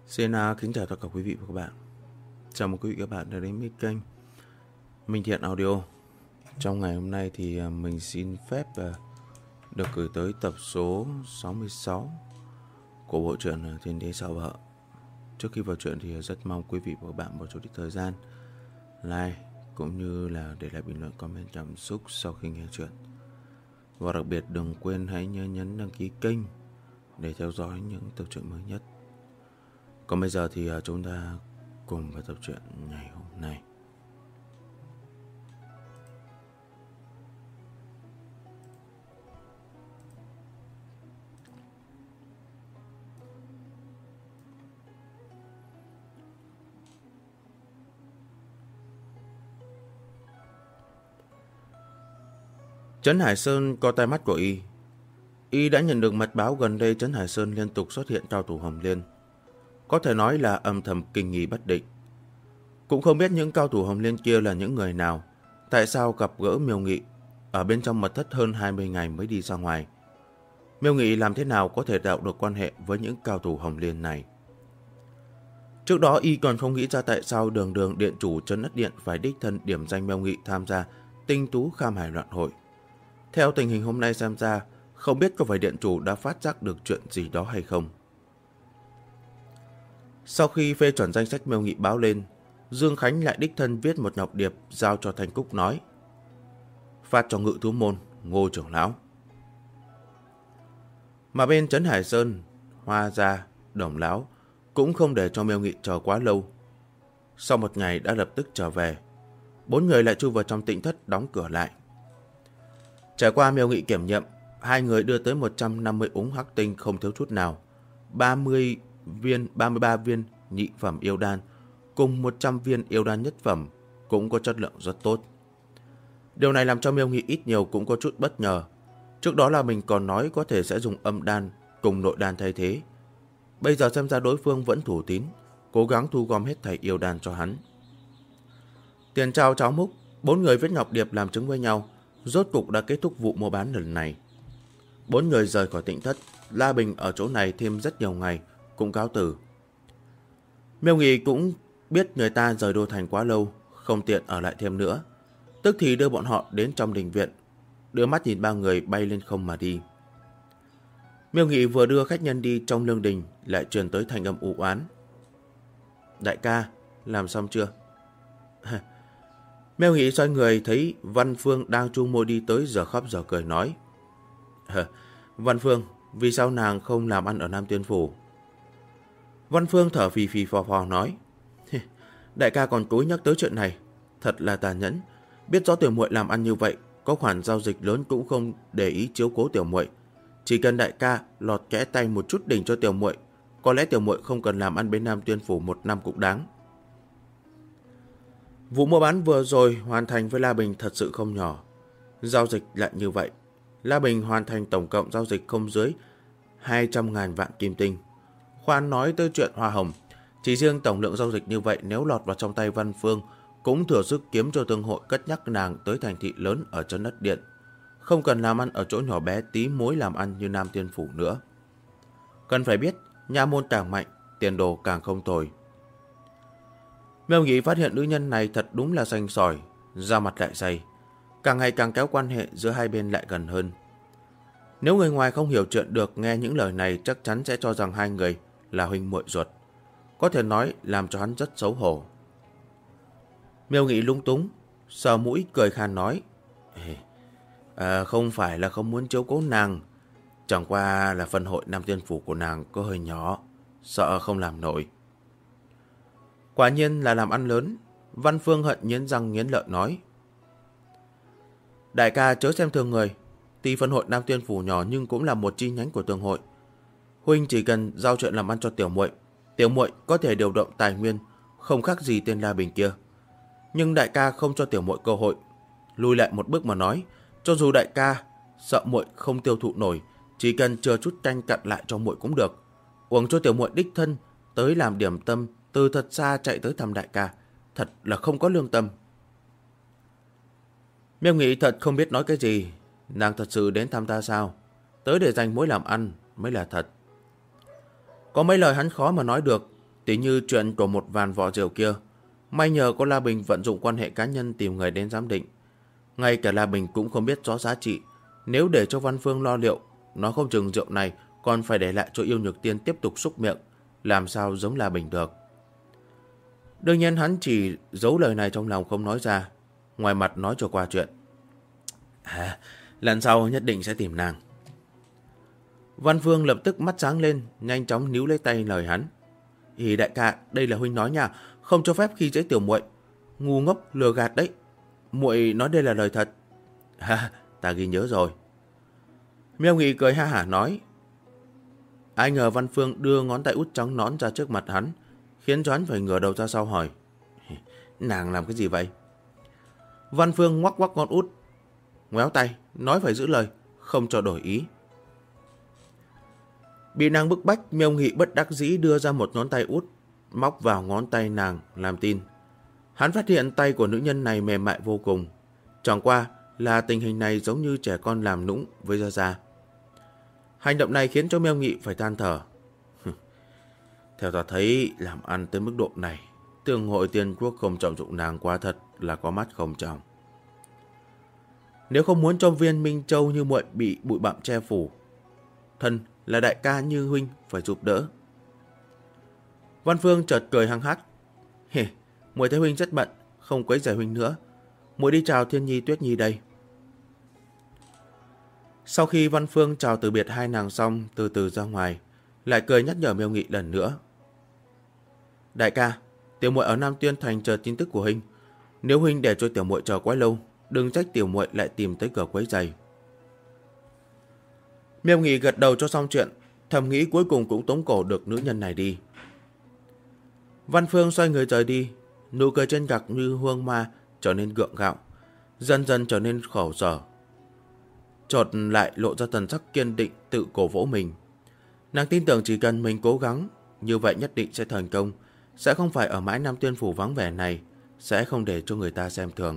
Xin kính chào tất cả quý vị và các bạn. Chào mừng quý vị và các bạn đã đến với kênh Minh Thiện Audio. Trong ngày hôm nay thì mình xin phép được gửi tới tập số 66 của bộ truyện Thiên Đế Sao Vợ. Trước khi vào truyện thì rất mong quý vị và các bạn một chút ít thời gian like cũng như là để lại bình luận comment cảm xúc sau khi nghe truyện. Và đặc biệt đừng quên hãy nhấn đăng ký kênh để theo dõi những tập truyện mới nhất. Còn bây giờ thì chúng ta cùng vào tập truyện ngày hôm nay. Trấn Hải Sơn có tai mắt của y đã nhận được mật báo gần đây Trấn Hải Sơn liên tục xuất hiện cao thủ Hồng Liên. Có thể nói là âm thầm kinh nghi bất định. Cũng không biết những cao thủ Hồng Liên kia là những người nào, tại sao gặp gỡ Miêu Nghị ở bên trong mật thất hơn 20 ngày mới đi ra ngoài. Miêu Nghị làm thế nào có thể tạo được quan hệ với những cao thủ Hồng Liên này. Trước đó y còn không nghĩ ra tại sao đường điện chủ Trấn Ất Điện phải đích thân điểm danh Miêu Nghị tham gia Tinh Tú Kham Hải Loạn Hội. Theo tình hình hôm nay xem ra, không biết có phải điện chủ đã phát giác được chuyện gì đó hay không. Sau khi phê chuẩn danh sách Miêu Nghị báo lên, Dương Khánh lại đích thân viết một ngọc điệp giao cho Thanh Cúc nói: phát cho Ngự Thú Môn, Ngô trưởng lão. Mà bên Trấn Hải Sơn, Hoa Gia, Đồng lão cũng không để cho Miêu Nghị chờ quá lâu. Sau một ngày đã lập tức trở về, 4 người lại chui vào trong Tịnh Thất đóng cửa lại. Trải qua Miêu Nghị kiểm nghiệm, 2 người đưa tới 150 úng hắc tinh không thiếu chút nào, 33 viên nhị phẩm yêu đan cùng 100 viên yêu đan nhất phẩm cũng có chất lượng rất tốt. Điều này làm cho Miêu Nghị ít nhiều cũng có chút bất ngờ. Trước đó là mình còn nói có thể sẽ dùng âm đan cùng nội đan thay thế. Bây giờ xem ra đối phương vẫn thủ tín, cố gắng thu gom hết thảy yêu đan cho hắn. Tiền trao cháo múc, 4 người viết ngọc điệp làm chứng với nhau, rốt cục đã kết thúc vụ mua bán lần này. 4 người rời khỏi Tịnh Thất, La Bình ở chỗ này thêm rất nhiều ngày, cũng cáo từ. Miêu Nghị cũng biết người ta rời đô thành quá lâu, không tiện ở lại thêm nữa, tức thì đưa bọn họ đến trong đình viện, đưa mắt nhìn 3 người bay lên không mà đi. Miêu Nghị vừa đưa khách nhân đi trong lương đình, lại truyền tới thanh âm u oán: đại ca, làm xong chưa? Miêu Nghị xoay người thấy Văn Phương đang chu môi đi tới, giờ khóc giờ cười nói: Văn Phương, vì sao nàng không làm ăn ở Nam Tiên Phủ? Văn Phương thở phì phì phò phò nói: đại ca còn cố nhắc tới chuyện này, thật là tàn nhẫn. Biết rõ tiểu muội làm ăn như vậy, có khoản giao dịch lớn cũng không để ý chiếu cố tiểu muội. Chỉ cần đại ca lọt kẽ tay một chút đỉnh cho tiểu muội, có lẽ tiểu muội không cần làm ăn bên Nam Tiên Phủ 1 năm cũng đáng. Vụ mua bán vừa rồi hoàn thành với La Bình thật sự không nhỏ. Giao dịch lại như vậy, La Bình hoàn thành tổng cộng giao dịch không dưới 200.000 vạn kim tinh. Khoan nói tới chuyện hoa hồng, chỉ riêng tổng lượng giao dịch như vậy nếu lọt vào trong tay Văn Phương cũng thừa sức kiếm cho thương hội cất nhắc nàng tới thành thị lớn ở Trấn Ất Điện, không cần làm ăn ở chỗ nhỏ bé tí mối làm ăn như Nam Tiên Phủ nữa. Cần phải biết, nha môn càng mạnh, tiền đồ càng không tồi. Miêu Nghị phát hiện nữ nhân này thật đúng là xanh sỏi, da mặt lại dày, càng ngày càng kéo quan hệ giữa hai bên lại gần hơn. Nếu người ngoài không hiểu chuyện được nghe những lời này chắc chắn sẽ cho rằng hai người là huynh muội ruột, có thể nói làm cho hắn rất xấu hổ. Miêu Nghị lung túng, sờ mũi cười khan nói: không phải là không muốn chiếu cố nàng, chẳng qua là phân hội Nam Tiên Phủ của nàng có hơi nhỏ, sợ không làm nổi. Quả nhiên là làm ăn lớn. Văn Phương hận nghiến răng nghiến lợi nói: đại ca chớ xem thường người, tuy phân hội Nam Tiên Phủ nhỏ nhưng cũng là một chi nhánh của thương hội. Huynh chỉ cần giao chuyện làm ăn cho tiểu muội có thể điều động tài nguyên, không khác gì tên La Bình kia. Nhưng đại ca không cho tiểu muội cơ hội. Lùi lại một bước mà nói, cho dù đại ca sợ muội không tiêu thụ nổi, chỉ cần chừa chút canh cặn lại cho muội cũng được. Uống cho tiểu muội đích thân tới làm điểm tâm, từ thật xa chạy tới thăm đại ca, thật là không có lương tâm. Miêu Nghị thật không biết nói cái gì. Nàng thật sự đến thăm ta sao? Tới để dành mối làm ăn mới là thật. Có mấy lời hắn khó mà nói được. Tỉ như chuyện của một vàn vỏ rượu kia, may nhờ có La Bình vận dụng quan hệ cá nhân tìm người đến giám định. Ngay cả La Bình cũng không biết rõ giá trị. Nếu để cho Văn Phương lo liệu, nó không chừng rượu này còn phải để lại cho Yêu Nhược Tiên tiếp tục xúc miệng, làm sao giống La Bình được. Đương nhiên hắn chỉ giấu lời này trong lòng không nói ra, ngoài mặt nói cho qua chuyện. Lần sau nhất định sẽ tìm nàng. Văn Phương lập tức mắt sáng lên, nhanh chóng níu lấy tay lời hắn. Đại ca, đây là huynh nói nha, không cho phép khi dễ tiểu muội. Ngu ngốc lừa gạt đấy. Muội nói đây là lời thật. Ta ghi nhớ rồi. Miêu Nghị cười ha hả nói. Ai ngờ Văn Phương đưa ngón tay út trắng nõn ra trước mặt hắn, khiến cho hắn phải ngửa đầu ra sau hỏi. Nàng làm cái gì vậy? Văn Phương ngoắc ngoắc ngón út, ngoéo tay, nói phải giữ lời, không cho đổi ý. Bị nàng bức bách, Miêu Nghị bất đắc dĩ đưa ra một ngón tay út, móc vào ngón tay nàng làm tin. Hắn phát hiện tay của nữ nhân này mềm mại vô cùng. Chẳng qua là tình hình này giống như trẻ con làm nũng với Gia Gia. Hành động này khiến cho Miêu Nghị phải than thở. Theo ta thấy, làm ăn tới mức độ này, Tương Hội Tiên Quốc không trọng dụng nàng quá thật là có mắt không trọng. Nếu không muốn cho Viên Minh Châu như muội bị bụi bặm che phủ, thân là đại ca như huynh phải giúp đỡ. Văn Phương chợt cười hăng hắc. Muội thấy huynh rất bận, không quấy rầy huynh nữa. Muội đi chào Thiên Nhi Tuyết Nhi đây. Sau khi Văn Phương chào từ biệt hai nàng xong, từ từ ra ngoài, lại cười nhắc nhở Miêu Nghị lần nữa. Đại ca, tiểu muội ở Nam Tuyên Thành chờ tin tức của huynh. Nếu huynh để cho tiểu muội chờ quá lâu, đừng trách tiểu muội lại tìm tới cửa quấy rầy. Miêu Nghị gật đầu cho xong chuyện, thầm nghĩ cuối cùng cũng tống cổ được nữ nhân này đi. Văn Phương xoay người rời đi, nụ cười trên gặc như hương ma trở nên gượng gạo, dần dần trở nên khổ sở. Chợt lại lộ ra thần sắc kiên định tự cổ vỗ mình. Nàng tin tưởng chỉ cần mình cố gắng, như vậy nhất định sẽ thành công, sẽ không phải ở mãi Nam Tuyên Phủ vắng vẻ này, sẽ không để cho người ta xem thường.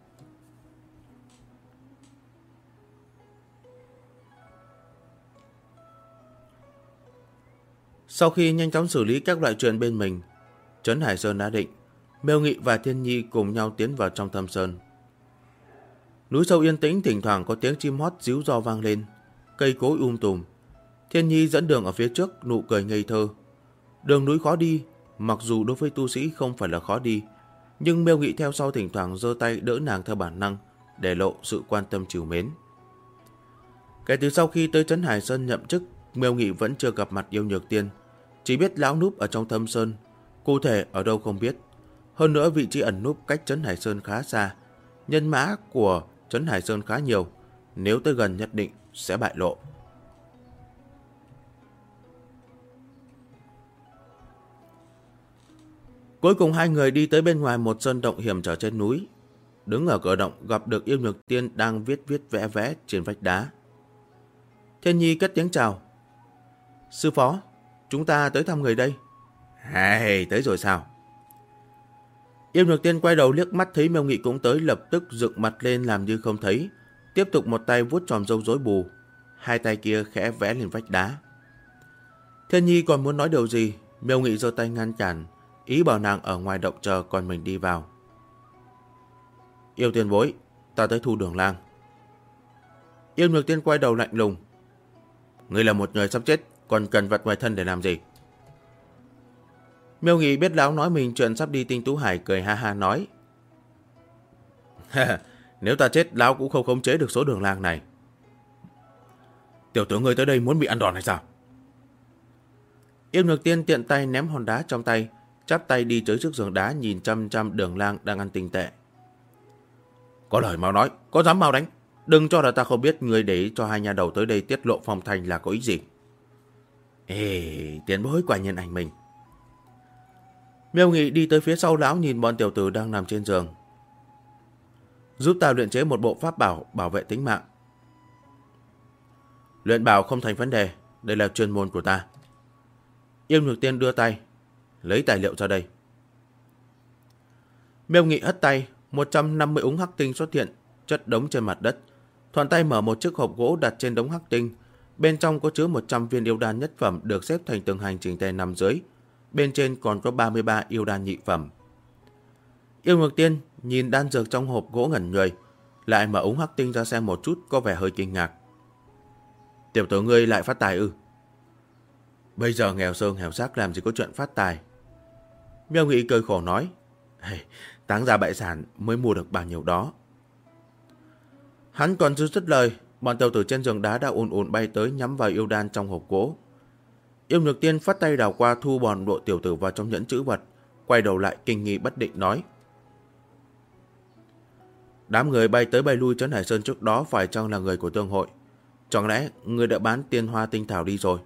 Sau khi nhanh chóng xử lý các loại chuyện bên mình, Trấn Hải Sơn đã định, Miêu Nghị và Thiên Nhi cùng nhau tiến vào trong thâm sơn. Núi sâu yên tĩnh, thỉnh thoảng có tiếng chim hót ríu ro vang lên, cây cối tùm. Thiên Nhi dẫn đường ở phía trước, nụ cười ngây thơ. Đường núi khó đi, mặc dù đối với tu sĩ không phải là khó đi, nhưng Miêu Nghị theo sau thỉnh thoảng giơ tay đỡ nàng theo bản năng, để lộ sự quan tâm trìu mến. Kể từ sau khi tới Trấn Hải Sơn nhậm chức, Miêu Nghị vẫn chưa gặp mặt Yêu Nhược Tiên, chỉ biết lão núp ở trong thâm sơn, cụ thể ở đâu không biết. Hơn nữa vị trí ẩn núp cách Trấn Hải Sơn khá xa, nhân mã của Trấn Hải Sơn khá nhiều, nếu tới gần nhất định sẽ bại lộ. Cuối cùng hai người đi tới bên ngoài một sơn động hiểm trở trên núi. Đứng ở cửa động gặp được Yêu Nhược Tiên đang viết vẽ vẽ trên vách đá. Thiên Nhi cất tiếng chào. Sư phó, chúng ta tới thăm người đây. Tới rồi sao? Yêu Nhược Tiên quay đầu liếc mắt thấy Miêu Nghị cũng tới, lập tức dựng mặt lên làm như không thấy, tiếp tục một tay vuốt tròm râu rối bù, hai tay kia khẽ vẽ lên vách đá. Thiên Nhi còn muốn nói điều gì, Miêu Nghị giơ tay ngăn cản, ý bảo nàng ở ngoài động chờ còn mình đi vào. Yêu tiền bối, ta tới thu Đường Lang. Yêu Nhược Tiên quay đầu lạnh lùng. Ngươi là một người sắp chết, còn cần vật ngoài thân để làm gì? Miêu Nghị biết lão nói mình chuyện sắp đi Tinh Tú Hải, cười ha ha nói. Nếu ta chết, lão cũng không khống chế được số Đường Lang này. Tiểu tử ngươi tới đây muốn bị ăn đòn hay sao? Yêu Nhược Tiên tiện tay ném hòn đá trong tay, chắp tay đi tới trước giường đá nhìn chăm chăm Đường Lang đang ăn tinh tệ. Có lời mau nói, có dám mau đánh. Đừng cho là ta không biết người để cho hai nhà đầu tới đây tiết lộ phong thành là có ý gì. Tiền bối quả nhiên ảnh mình. Miêu Nghị đi tới phía sau lão nhìn bọn tiểu tử đang nằm trên giường. Giúp ta luyện chế một bộ pháp bảo bảo vệ tính mạng. Luyện bảo không thành vấn đề, đây là chuyên môn của ta. Yêu Nhược Tiên đưa tay, lấy tài liệu ra đây. Miêu Nghị hất tay, 150 úng hắc tinh xuất hiện, chất đống trên mặt đất. Thuận tay mở một chiếc hộp gỗ đặt trên đống hắc tinh. Bên trong có chứa 100 viên yêu đan nhất phẩm được xếp thành từng hành chỉnh tề nằm dưới. bên trên còn có 33 yêu đan nhị phẩm. Yêu Ngược Tiên nhìn đan dược trong hộp gỗ ngẩn người, lại mở ống hắc tinh ra xem một chút, có vẻ hơi kinh ngạc. Tiểu tử ngươi lại phát tài ư? Bây giờ nghèo sơn nghèo xác làm gì có chuyện phát tài. Miêu Nghị cười khổ nói, táng ra bại sản mới mua được bao nhiêu đó. Hắn còn chưa dứt lời, bọn tiểu tử trên giường đá đã ùn ùn bay tới nhắm vào yêu đan trong hộp gỗ. Yêu Nhược Tiên phát tay đảo qua thu bọn bộ tiểu tử vào trong nhẫn trữ vật, quay đầu lại kinh nghi bất định nói, đám người bay tới bay lui trấn Hải Sơn trước đó phải chăng là người của thương hội? Chẳng lẽ người đã bán tiên hoa tinh thảo đi rồi?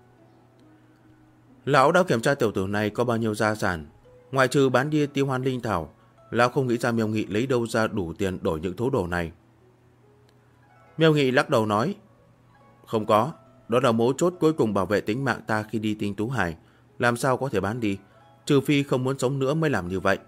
Lão đã kiểm tra tiểu tử này có bao nhiêu gia sản, ngoại trừ bán đi tiêu hoan linh thảo, lão không nghĩ ra Miêu Nghị lấy đâu ra đủ tiền đổi những thứ đồ này. Miêu Nghị lắc đầu nói, không có, đó là mấu chốt cuối cùng bảo vệ tính mạng ta khi đi Tinh Tú Hải, làm sao có thể bán đi, trừ phi không muốn sống nữa mới làm như vậy.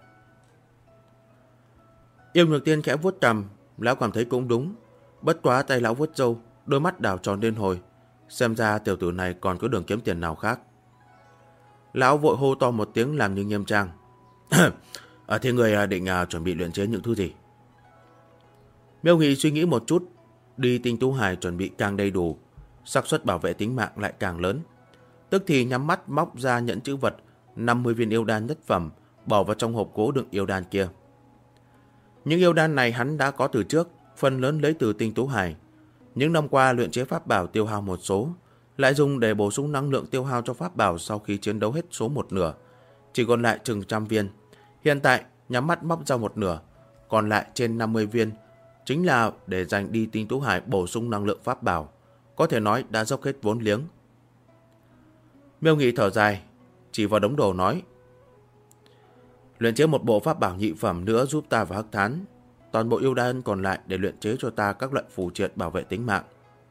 Yêu Nhược Tiên khẽ vuốt cằm, lão cảm thấy cũng đúng, bất quá tay lão vuốt râu, đôi mắt đảo tròn lên hồi, xem ra tiểu tử này còn có đường kiếm tiền nào khác. Lão vội hô to một tiếng làm như nghiêm trang. Thế người định chuẩn bị luyện chế những thứ gì? Miêu Nghị suy nghĩ một chút, đi Tinh Tú Hải chuẩn bị càng đầy đủ, xác suất bảo vệ tính mạng lại càng lớn. Tức thì nhắm mắt móc ra nhẫn trữ vật 50 viên yêu đan nhất phẩm, bỏ vào trong hộp gỗ đựng yêu đan kia. Những yêu đan này hắn đã có từ trước, phần lớn lấy từ Tinh Tú Hải. Những năm qua luyện chế pháp bảo tiêu hao một số, lại dùng để bổ sung năng lượng tiêu hao cho pháp bảo sau khi chiến đấu hết số một nửa, chỉ còn lại chừng 100 viên. Hiện tại nhắm mắt móc ra một nửa, còn lại trên 50 viên chính là để dành đi Tinh Tú Hải bổ sung năng lượng pháp bảo, có thể nói đã dốc hết vốn liếng. Miêu Nghị thở dài, chỉ vào đống đồ nói, luyện chế một bộ pháp bảo nhị phẩm nữa giúp ta và Hắc Thán, toàn bộ yêu đan còn lại để luyện chế cho ta các loại phù triện bảo vệ tính mạng.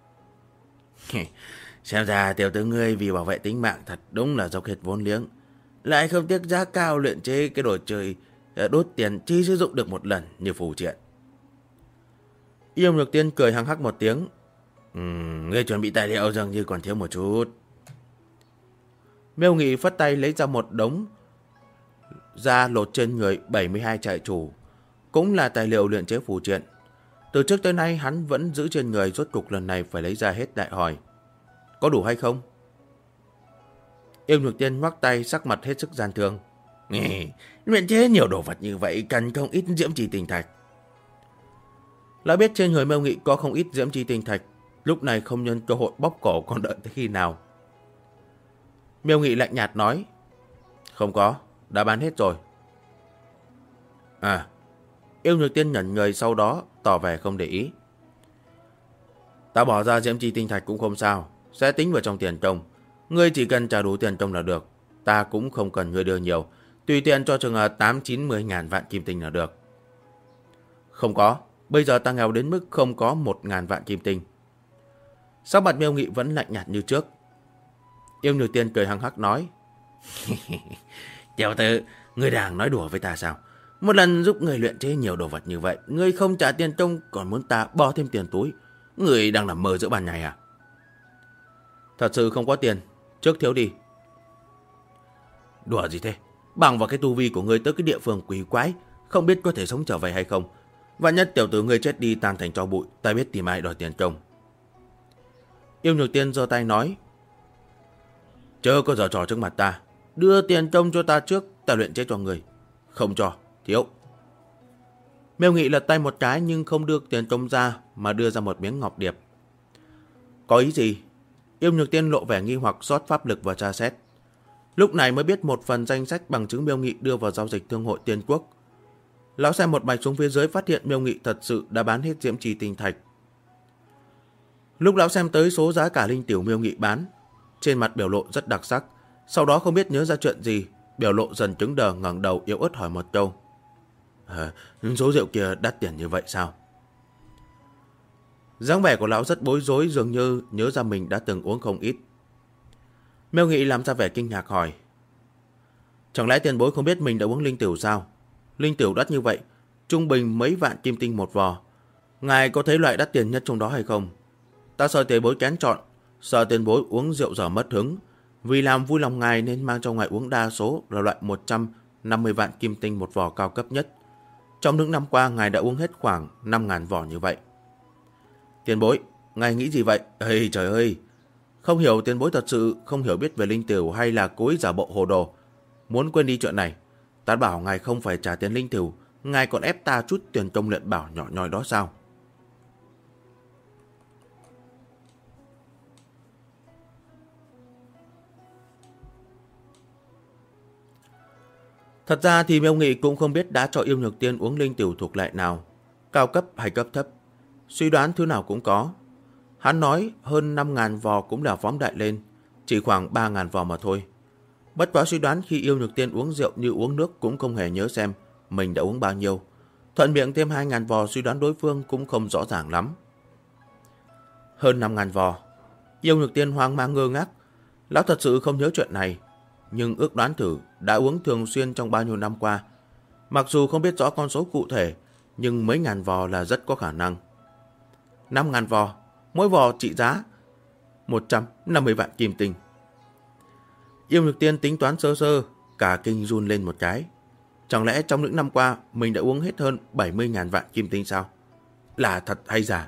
Xem ra tiểu tử ngươi vì bảo vệ tính mạng thật đúng là dốc hết vốn liếng, lại không tiếc giá cao luyện chế cái đồ chơi đốt tiền chỉ sử dụng được một lần như phù triện. Yêu Nhược Tiên cười hăng hắc một tiếng, ngươi chuẩn bị tài liệu dường như còn thiếu một chút. Miêu Nghị phất tay lấy ra một đống da lột trên người 72 trại chủ, cũng là tài liệu luyện chế phù triện. Từ trước tới nay hắn vẫn giữ trên người, rốt cục lần này phải lấy ra hết đại hỏi, có đủ hay không? Yêu Nhược Tiên ngoắc tay, sắc mặt hết sức gian thương. Luyện chế nhiều đồ vật như vậy cần không ít diễm trì tinh thạch. Lão biết trên người Miêu Nghị có không ít diễm trì tinh thạch, lúc này không nhân cơ hội bóp cổ còn đợi tới khi nào. Miêu Nghị lạnh nhạt nói, không có, đã bán hết rồi. Yêu Nhược Tiên nhẩn người, sau đó tỏ vẻ không để ý. Ta bỏ ra diễm trì tinh thạch cũng không sao, sẽ tính vào trong tiền công. Ngươi chỉ cần trả đủ tiền công là được, ta cũng không cần ngươi đưa nhiều, tùy tiện cho chừng 8-9-10 ngàn vạn kim tinh là được. Không có, bây giờ ta nghèo đến mức không có 1.000 vạn kim tinh. Sắc mặt Miêu Nghị vẫn lạnh nhạt như trước. Yêu Nhược Tiên cười hăng hắc nói, tiểu tử, ngươi đang nói đùa với ta sao? Một lần giúp ngươi luyện chế nhiều đồ vật như vậy, ngươi không trả tiền công còn muốn ta bỏ thêm tiền túi, ngươi đang nằm mơ giữa ban ngày à? Thật sự không có tiền, trước thiếu đi. Đùa gì thế? Bằng vào cái tu vi của ngươi tới cái địa phương quỷ quái, không biết có thể sống trở về hay không. Vạn nhất tiểu tử ngươi chết đi tan thành tro bụi, ta biết tìm ai đòi tiền công. Yêu Nhược Tiên giơ tay nói, chớ có giở trò trước mặt ta, đưa tiền công cho ta trước, ta luyện chế cho người. Không cho, thiếu. Miêu Nghị lật tay một cái nhưng không đưa tiền công ra, mà đưa ra một miếng ngọc điệp. Có ý gì? Yêu Nhược Tiên lộ vẻ nghi hoặc, rót pháp lực và tra xét. Lúc này mới biết một phần danh sách bằng chứng Miêu Nghị đưa vào giao dịch thương hội Tiên Quốc. Lão xem một mạch xuống phía dưới, phát hiện Miêu Nghị thật sự đã bán hết diễm trì tinh thạch. Lúc lão xem tới số giá cả linh tiểu Miêu Nghị bán, trên mặt biểu lộ rất đặc sắc. Sau đó không biết nhớ ra chuyện gì, biểu lộ dần cứng đờ, ngẩng đầu yếu ớt hỏi một câu, số rượu kia đắt tiền như vậy sao? Dáng vẻ của lão rất bối rối, dường như nhớ ra mình đã từng uống không ít. Miêu Nghị làm ra vẻ kinh ngạc hỏi, chẳng lẽ tiền bối không biết mình đã uống linh tiểu sao? Linh tiểu đắt như vậy, trung bình mấy vạn kim tinh một vò. Ngài có thấy loại đắt tiền nhất trong đó hay không? Ta sợ tiền bối kén chọn, sợ tiền bối uống rượu dở mất hứng, Vì làm vui lòng ngài nên mang cho ngài uống đa số là loại 150 vạn kim tinh một vò cao cấp nhất. Trong những năm qua ngài đã uống hết khoảng 5.000 vò như vậy. Tiền bối, ngài nghĩ gì vậy? Ây trời ơi! Không hiểu tiền bối thật sự không hiểu biết về linh tửu hay là cố ý giả bộ hồ đồ. Muốn quên đi chuyện này, ta bảo ngài không phải trả tiền linh tửu, ngài còn ép ta chút tiền công luyện bảo nhỏ nhoi đó sao? Thật ra thì Miêu Nghị cũng không biết đã cho Yêu Nhược Tiên uống linh tửu thuộc loại nào, cao cấp hay cấp thấp. Suy đoán thứ nào cũng có. Hắn nói hơn 5.000 vò cũng là phóng đại lên, chỉ khoảng 3.000 vò mà thôi. Bất quá suy đoán khi Yêu Nhược Tiên uống rượu như uống nước cũng không hề nhớ xem mình đã uống bao nhiêu. Thuận miệng thêm 2.000 vò suy đoán đối phương cũng không rõ ràng lắm. Hơn 5.000 vò. Yêu Nhược Tiên hoang mang ngơ ngác. Lão thật sự không nhớ chuyện này, nhưng ước đoán thử đã uống thường xuyên trong bao nhiêu năm qua. Mặc dù không biết rõ con số cụ thể, nhưng mấy ngàn vò là rất có khả năng. 5.000 vò, mỗi vò trị giá 150 vạn kim tinh. Yêu Nhược Tiên tính toán sơ sơ, cả kinh run lên một cái. Chẳng lẽ trong những năm qua mình đã uống hết hơn 70.000 vạn kim tinh sao? Là thật hay giả?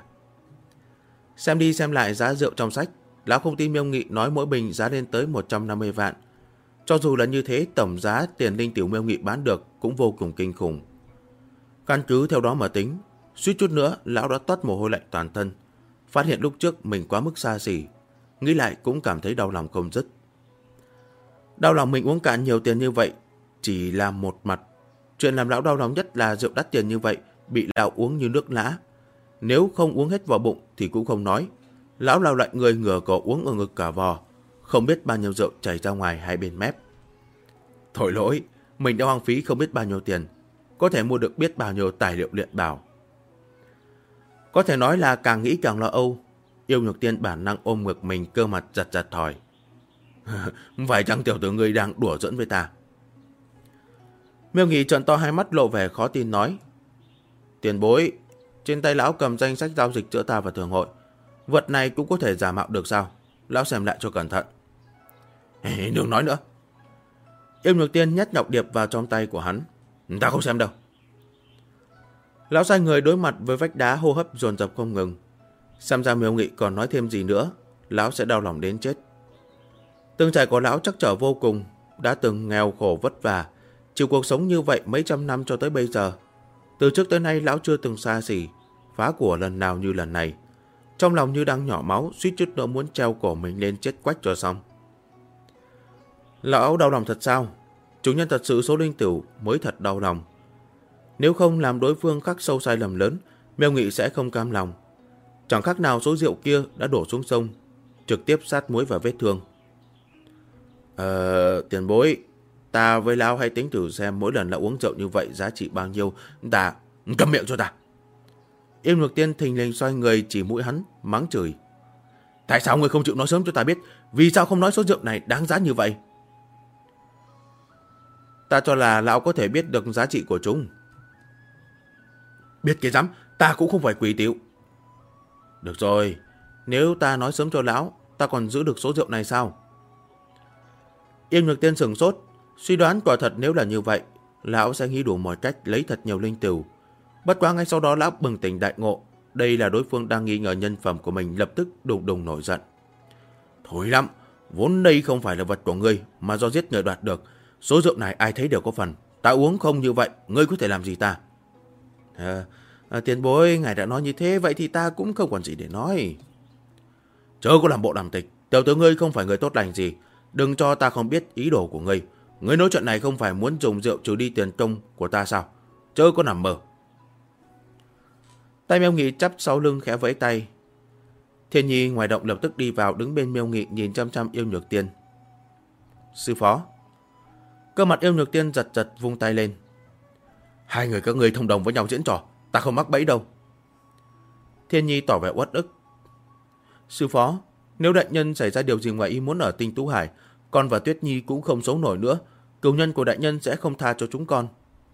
Xem đi xem lại giá rượu trong sách, lão không tin Miêu Nghị nói mỗi bình giá lên tới 150 vạn. Cho dù là như thế, tổng giá tiền linh tiểu Miêu Nghị bán được cũng vô cùng kinh khủng. Căn cứ theo đó mà tính, suýt chút nữa lão đã toát mồ hôi lạnh toàn thân. Phát hiện lúc trước mình quá mức xa xỉ, nghĩ lại cũng cảm thấy đau lòng không dứt. Đau lòng mình uống cạn nhiều tiền như vậy chỉ là một mặt. Chuyện làm lão đau lòng nhất là rượu đắt tiền như vậy bị lão uống như nước lã. Nếu không uống hết vào bụng thì cũng không nói. Lão lao lạnh người ngửa cổ uống ở ngực cả vò, không biết bao nhiêu rượu chảy ra ngoài hai bên mép. Thổi lỗi, mình đã hoang phí không biết bao nhiêu tiền, có thể mua được biết bao nhiêu tài liệu luyện bảo. Có thể nói là càng nghĩ càng lo âu. Yêu Nhược Tiên bản năng ôm ngực mình, cơ mặt giật giật thòi. Phải chăng tiểu tử ngươi đang đùa giỡn với ta? Miêu Nghị trợn to hai mắt lộ vẻ khó tin nói. Tiền bối, trên tay lão cầm danh sách giao dịch giữa ta và thường hội. Vật này cũng có thể giả mạo được sao? Lão xem lại cho cẩn thận. Đừng nói nữa. Yêu Nhược Tiên nhét ngọc điệp vào trong tay của hắn. Ta không xem đâu. Lão sai người đối mặt với vách đá, hô hấp dồn dập không ngừng. Xem ra Miêu Nghị còn nói thêm gì nữa, lão sẽ đau lòng đến chết. Tương trải của lão chắc trở vô cùng, đã từng nghèo khổ vất vả, chịu cuộc sống như vậy mấy trăm năm cho tới bây giờ. Từ trước tới nay lão chưa từng xa xỉ, phá của lần nào như lần này. Trong lòng như đang nhỏ máu, suýt chút nữa muốn treo cổ mình lên chết quách cho xong. Lão đau lòng thật sao? Chủ nhân thật sự số linh tửu mới thật đau lòng. Nếu không làm đối phương khắc sâu sai lầm lớn, Miêu Nghị sẽ không cam lòng. Chẳng khác nào số rượu kia đã đổ xuống sông, trực tiếp sát muối vào vết thương. Tiền bối, ta với lão hãy tính thử xem mỗi lần lão uống rượu như vậy giá trị bao nhiêu. Ta... Câm miệng cho ta. Yêu Nhược Tiên thình lình xoay người chỉ mũi hắn, mắng chửi. Tại sao ngươi không chịu nói sớm cho ta biết? Vì sao không nói số rượu này đáng giá như vậy? Ta cho là lão có thể biết được giá trị của chúng. Biết cái rắm, ta cũng không phải quỷ tiểu. Được rồi, nếu ta nói sớm cho lão, ta còn giữ được số rượu này sao? Yêu Nhược Tiên sửng sốt, suy đoán quả thật nếu là như vậy, lão sẽ nghĩ đủ mọi cách lấy thật nhiều linh tửu. Bất quá ngay sau đó lão bừng tỉnh đại ngộ, đây là đối phương đang nghi ngờ nhân phẩm của mình, lập tức đùng đùng nổi giận. Thối lắm, vốn đây không phải là vật của ngươi mà do giết người đoạt được. Số rượu này ai thấy đều có phần, ta uống không như vậy, ngươi có thể làm gì ta? Tiền bối, ngài đã nói như thế, vậy thì ta cũng không còn gì để nói. Chớ có làm bộ làm tịch, tiểu tử ngươi không phải người tốt lành gì, đừng cho ta không biết ý đồ của ngươi. Ngươi nói chuyện này không phải muốn dùng rượu trừ đi tiền công của ta sao? Chớ có nằm mơ. Tay Miêu Nghị chắp sau lưng khẽ vẫy tay. Thiên Nhi ngoài động lập tức đi vào, đứng bên Miêu Nghị nhìn chăm chăm Yêu Nhược Tiên. Sư phó. Cơ mặt Yêu Nhược Tiên giật giật vung tay lên. Hai người các ngươi thông đồng với nhau diễn trò, ta không mắc bẫy đâu. Thiên Nhi tỏ vẻ uất ức. Sư phó, nếu đại nhân xảy ra điều gì ngoài ý muốn ở Tinh Tú Hải, con và Tuyết Nhi cũng không sống nổi nữa. Cừu nhân của đại nhân sẽ không tha cho chúng con.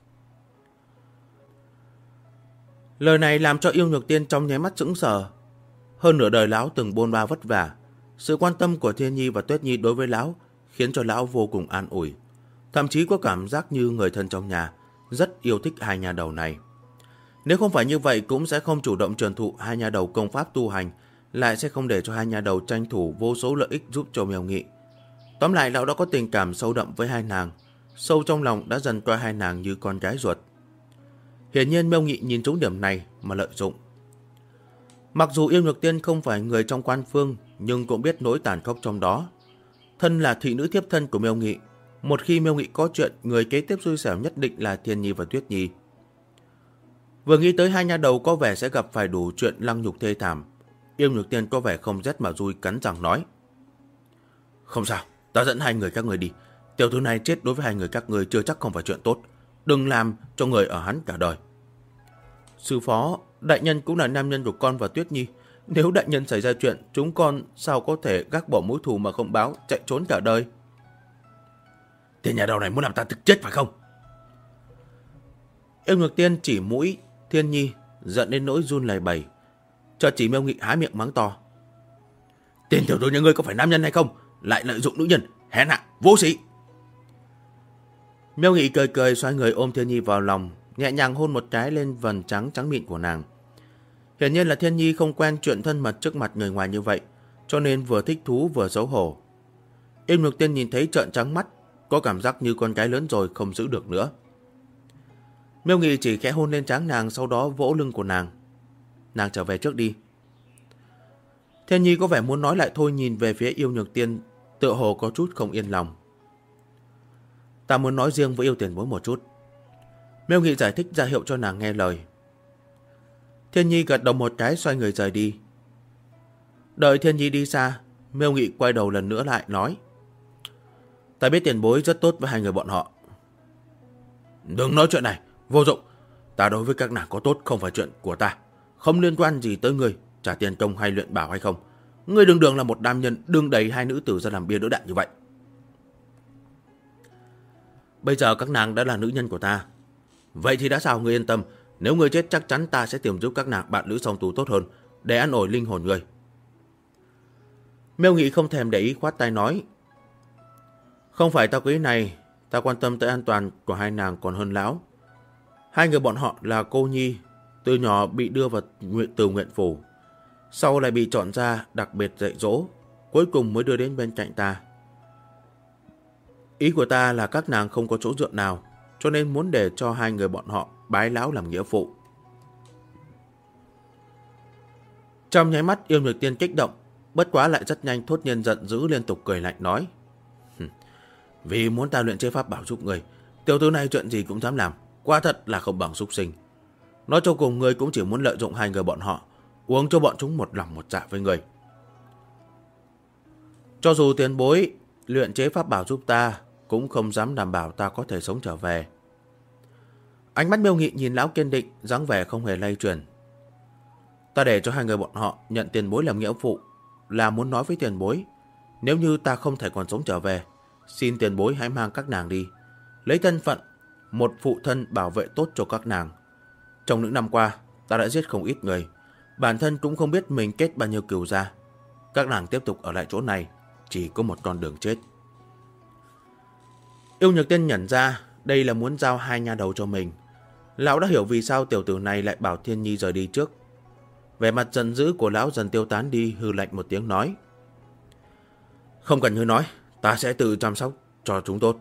Lời này làm cho Yêu Nhược Tiên trong nháy mắt sững sờ. Hơn nửa đời lão từng bôn ba vất vả, sự quan tâm của Thiên Nhi và Tuyết Nhi đối với lão khiến cho lão vô cùng an ủi. Thậm chí có cảm giác như người thân trong nhà rất yêu thích hai nhà đầu này. Nếu không phải như vậy cũng sẽ không chủ động truyền thụ hai nhà đầu công pháp tu hành, lại sẽ không để cho hai nhà đầu tranh thủ vô số lợi ích giúp cho Miêu Nghị. Tóm lại lão đã có tình cảm sâu đậm với hai nàng, sâu trong lòng đã dần coi hai nàng như con gái ruột. Hiển nhiên Miêu Nghị nhìn trúng điểm này mà lợi dụng. Mặc dù Yêu Nhược Tiên không phải người trong quan phương, nhưng cũng biết nỗi tàn khốc trong đó. Thân là thị nữ thiếp thân của Miêu Nghị, một khi Miêu Nghị có chuyện, người kế tiếp xui xẻo nhất định là Thiên Nhi và Tuyết Nhi. Vừa nghĩ tới hai nha đầu có vẻ sẽ gặp phải đủ chuyện lăng nhục thê thảm, Yêu Nhược Tiên có vẻ không rét mà run, cắn răng nói: "Không sao, ta dẫn hai người các người đi. Tiểu tử này chết đối với hai người các người chưa chắc không phải chuyện tốt. Đừng làm cho người ở hắn cả đời." "Sư phó, đại nhân cũng là nam nhân của con và Tuyết Nhi. Nếu đại nhân xảy ra chuyện, chúng con sao có thể gác bỏ mối thù mà không báo, chạy trốn cả đời?" "Tên nhà đầu này muốn làm ta tức chết phải không?" Yêu Nhược Tiên chỉ mũi Thiên Nhi, giận đến nỗi run lẩy bẩy. Cho chỉ Miêu Nghị há miệng mắng to: "Tên tiểu tử nhà ngươi có phải nam nhân hay không? Lại lợi dụng nữ nhân, hèn hạ, vô sĩ!" Miêu Nghị cười cười xoay người ôm Thiên Nhi vào lòng, nhẹ nhàng hôn một cái lên vầng trắng trắng mịn của nàng. Hiển nhiên là Thiên Nhi không quen chuyện thân mật trước mặt người ngoài như vậy, cho nên vừa thích thú vừa xấu hổ. Yêu Nhược Tiên nhìn thấy trợn trắng mắt, có cảm giác như con cái lớn rồi không giữ được nữa. Miêu Nghị chỉ khẽ hôn lên trán nàng, sau đó vỗ lưng của nàng. "Nàng trở về trước đi." Thiên Nhi có vẻ muốn nói lại thôi, nhìn về phía Yêu Nhược Tiên, tựa hồ có chút không yên lòng. "Ta muốn nói riêng với Yêu tiền bối một chút." Miêu Nghị giải thích ra hiệu cho nàng nghe lời. Thiên Nhi gật đầu một cái, xoay người rời đi. Đợi Thiên Nhi đi xa, Miêu Nghị quay đầu lần nữa lại nói: "Ta biết tiền bối rất tốt với hai người bọn họ." "Đừng nói chuyện này, vô dụng. Ta đối với các nàng có tốt không phải chuyện của ta, không liên quan gì tới ngươi, trả tiền công hay luyện bảo hay không. Ngươi đừng đường là một nam nhân đương đẩy hai nữ tử ra làm bia đỡ đạn như vậy. Bây giờ các nàng đã là nữ nhân của ta. Vậy thì đã sao, ngươi yên tâm, nếu ngươi chết chắc chắn ta sẽ tìm giúp các nàng bạn nữ song tu tốt hơn để ăn ủi linh hồn ngươi." Miêu Nghị không thèm để ý, khoát tay nói: "Không phải ta quý này, ta quan tâm tới an toàn của hai nàng còn hơn lão. Hai người bọn họ là cô nhi, từ nhỏ bị đưa vào từ nguyện phủ, sau lại bị chọn ra đặc biệt dạy dỗ, cuối cùng mới đưa đến bên cạnh ta. Ý của ta là các nàng không có chỗ dựa nào, cho nên muốn để cho hai người bọn họ bái lão làm nghĩa phụ." Trong nháy mắt Yêu Nhược Tiên kích động, bất quá lại rất nhanh thốt nhiên giận dữ, liên tục cười lạnh nói: "Vì muốn ta luyện chế pháp bảo giúp người, tiểu tử này chuyện gì cũng dám làm, quả thật là không bằng súc sinh. Nói cho cùng người cũng chỉ muốn lợi dụng hai người bọn họ, uống cho bọn chúng một lòng một dạ với người. Cho dù tiền bối luyện chế pháp bảo giúp ta, cũng không dám đảm bảo ta có thể sống trở về." Ánh mắt Miêu Nghị nhìn lão kiên định, dáng vẻ không hề lay chuyển. "Ta để cho hai người bọn họ nhận tiền bối làm nghĩa phụ, là muốn nói với tiền bối, nếu như ta không thể còn sống trở về, xin tiền bối hãy mang các nàng đi, lấy thân phận một phụ thân bảo vệ tốt cho các nàng. Trong những năm qua, ta đã giết không ít người, bản thân cũng không biết mình kết bao nhiêu cừu gia. Các nàng tiếp tục ở lại chỗ này, chỉ có một con đường chết." Yêu Nhược Tiên nhận ra đây là muốn giao hai nha đầu cho mình. Lão đã hiểu vì sao tiểu tử này lại bảo Thiên Nhi rời đi trước. Vẻ mặt giận dữ của lão dần tiêu tán đi, hừ lạnh một tiếng nói: "Không cần như nói, ta sẽ tự chăm sóc cho chúng tốt."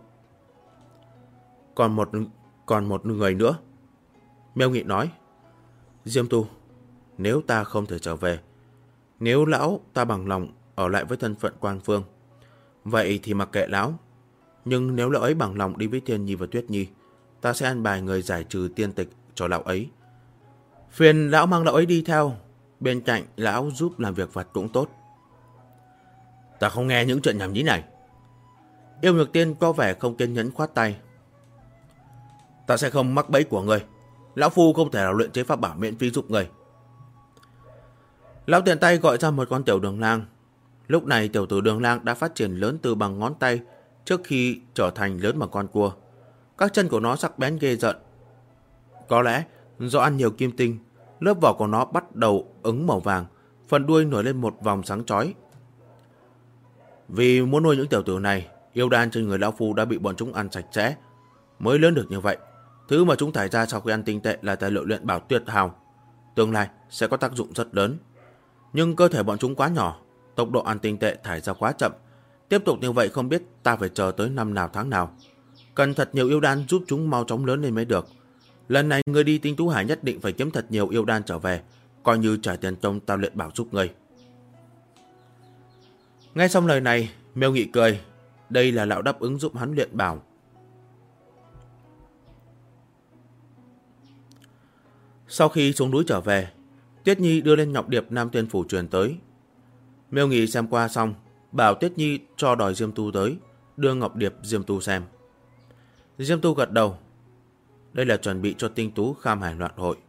Còn một người nữa." Miêu Nghị nói: "Diêm Tu, nếu ta không thể trở về, nếu lão ta bằng lòng ở lại với thân phận quan phương, vậy thì mặc kệ lão. Nhưng nếu lão ấy bằng lòng đi với Thiên Nhi và Tuyết Nhi, ta sẽ an bài người giải trừ tiên tịch cho lão ấy. Phiền lão mang lão ấy đi theo, bên cạnh lão giúp làm việc vặt cũng tốt." "Ta không nghe những chuyện nhảm nhí này." Yêu Nhược Tiên có vẻ không kiên nhẫn, khoát tay: "Ta sẽ không mắc bẫy của người. Lão phu không thể nào luyện chế pháp bảo miễn phí giúp người." Lão tiện tay gọi ra một con tiểu đường lang. Lúc này tiểu tử đường lang đã phát triển lớn từ bằng ngón tay trước khi trở thành lớn bằng con cua. Các chân của nó sắc bén ghê rợn. Có lẽ do ăn nhiều kim tinh, lớp vỏ của nó bắt đầu ửng màu vàng, phần đuôi nổi lên một vòng sáng chói. Vì muốn nuôi những tiểu tử này, Yêu đan trên người lão phu đã bị bọn chúng ăn sạch sẽ, mới lớn được như vậy. Thứ mà chúng thải ra sau khi ăn tinh tệ là tài liệu luyện bảo tuyệt hào, tương lai sẽ có tác dụng rất lớn. Nhưng cơ thể bọn chúng quá nhỏ, tốc độ ăn tinh tệ thải ra quá chậm. Tiếp tục như vậy không biết ta phải chờ tới năm nào tháng nào. Cần thật nhiều yêu đan giúp chúng mau chóng lớn lên mới được. Lần này ngươi đi Tinh Tú Hải nhất định phải kiếm thật nhiều yêu đan trở về, coi như trả tiền tông tao luyện bảo giúp ngươi. Nghe xong lời này, Miêu Nghị cười. Đây là lão đáp ứng giúp hắn luyện bảo. Sau khi xuống núi trở về, Tiết Nhi đưa lên ngọc điệp Nam Tiên Phủ truyền tới. Miêu Nghị xem qua xong, bảo Tiết Nhi cho đòi Diêm Tu tới, đưa ngọc điệp Diêm Tu xem. Diêm Tu gật đầu. Đây là chuẩn bị cho Tinh Tú Kham Hải Loạn Hội.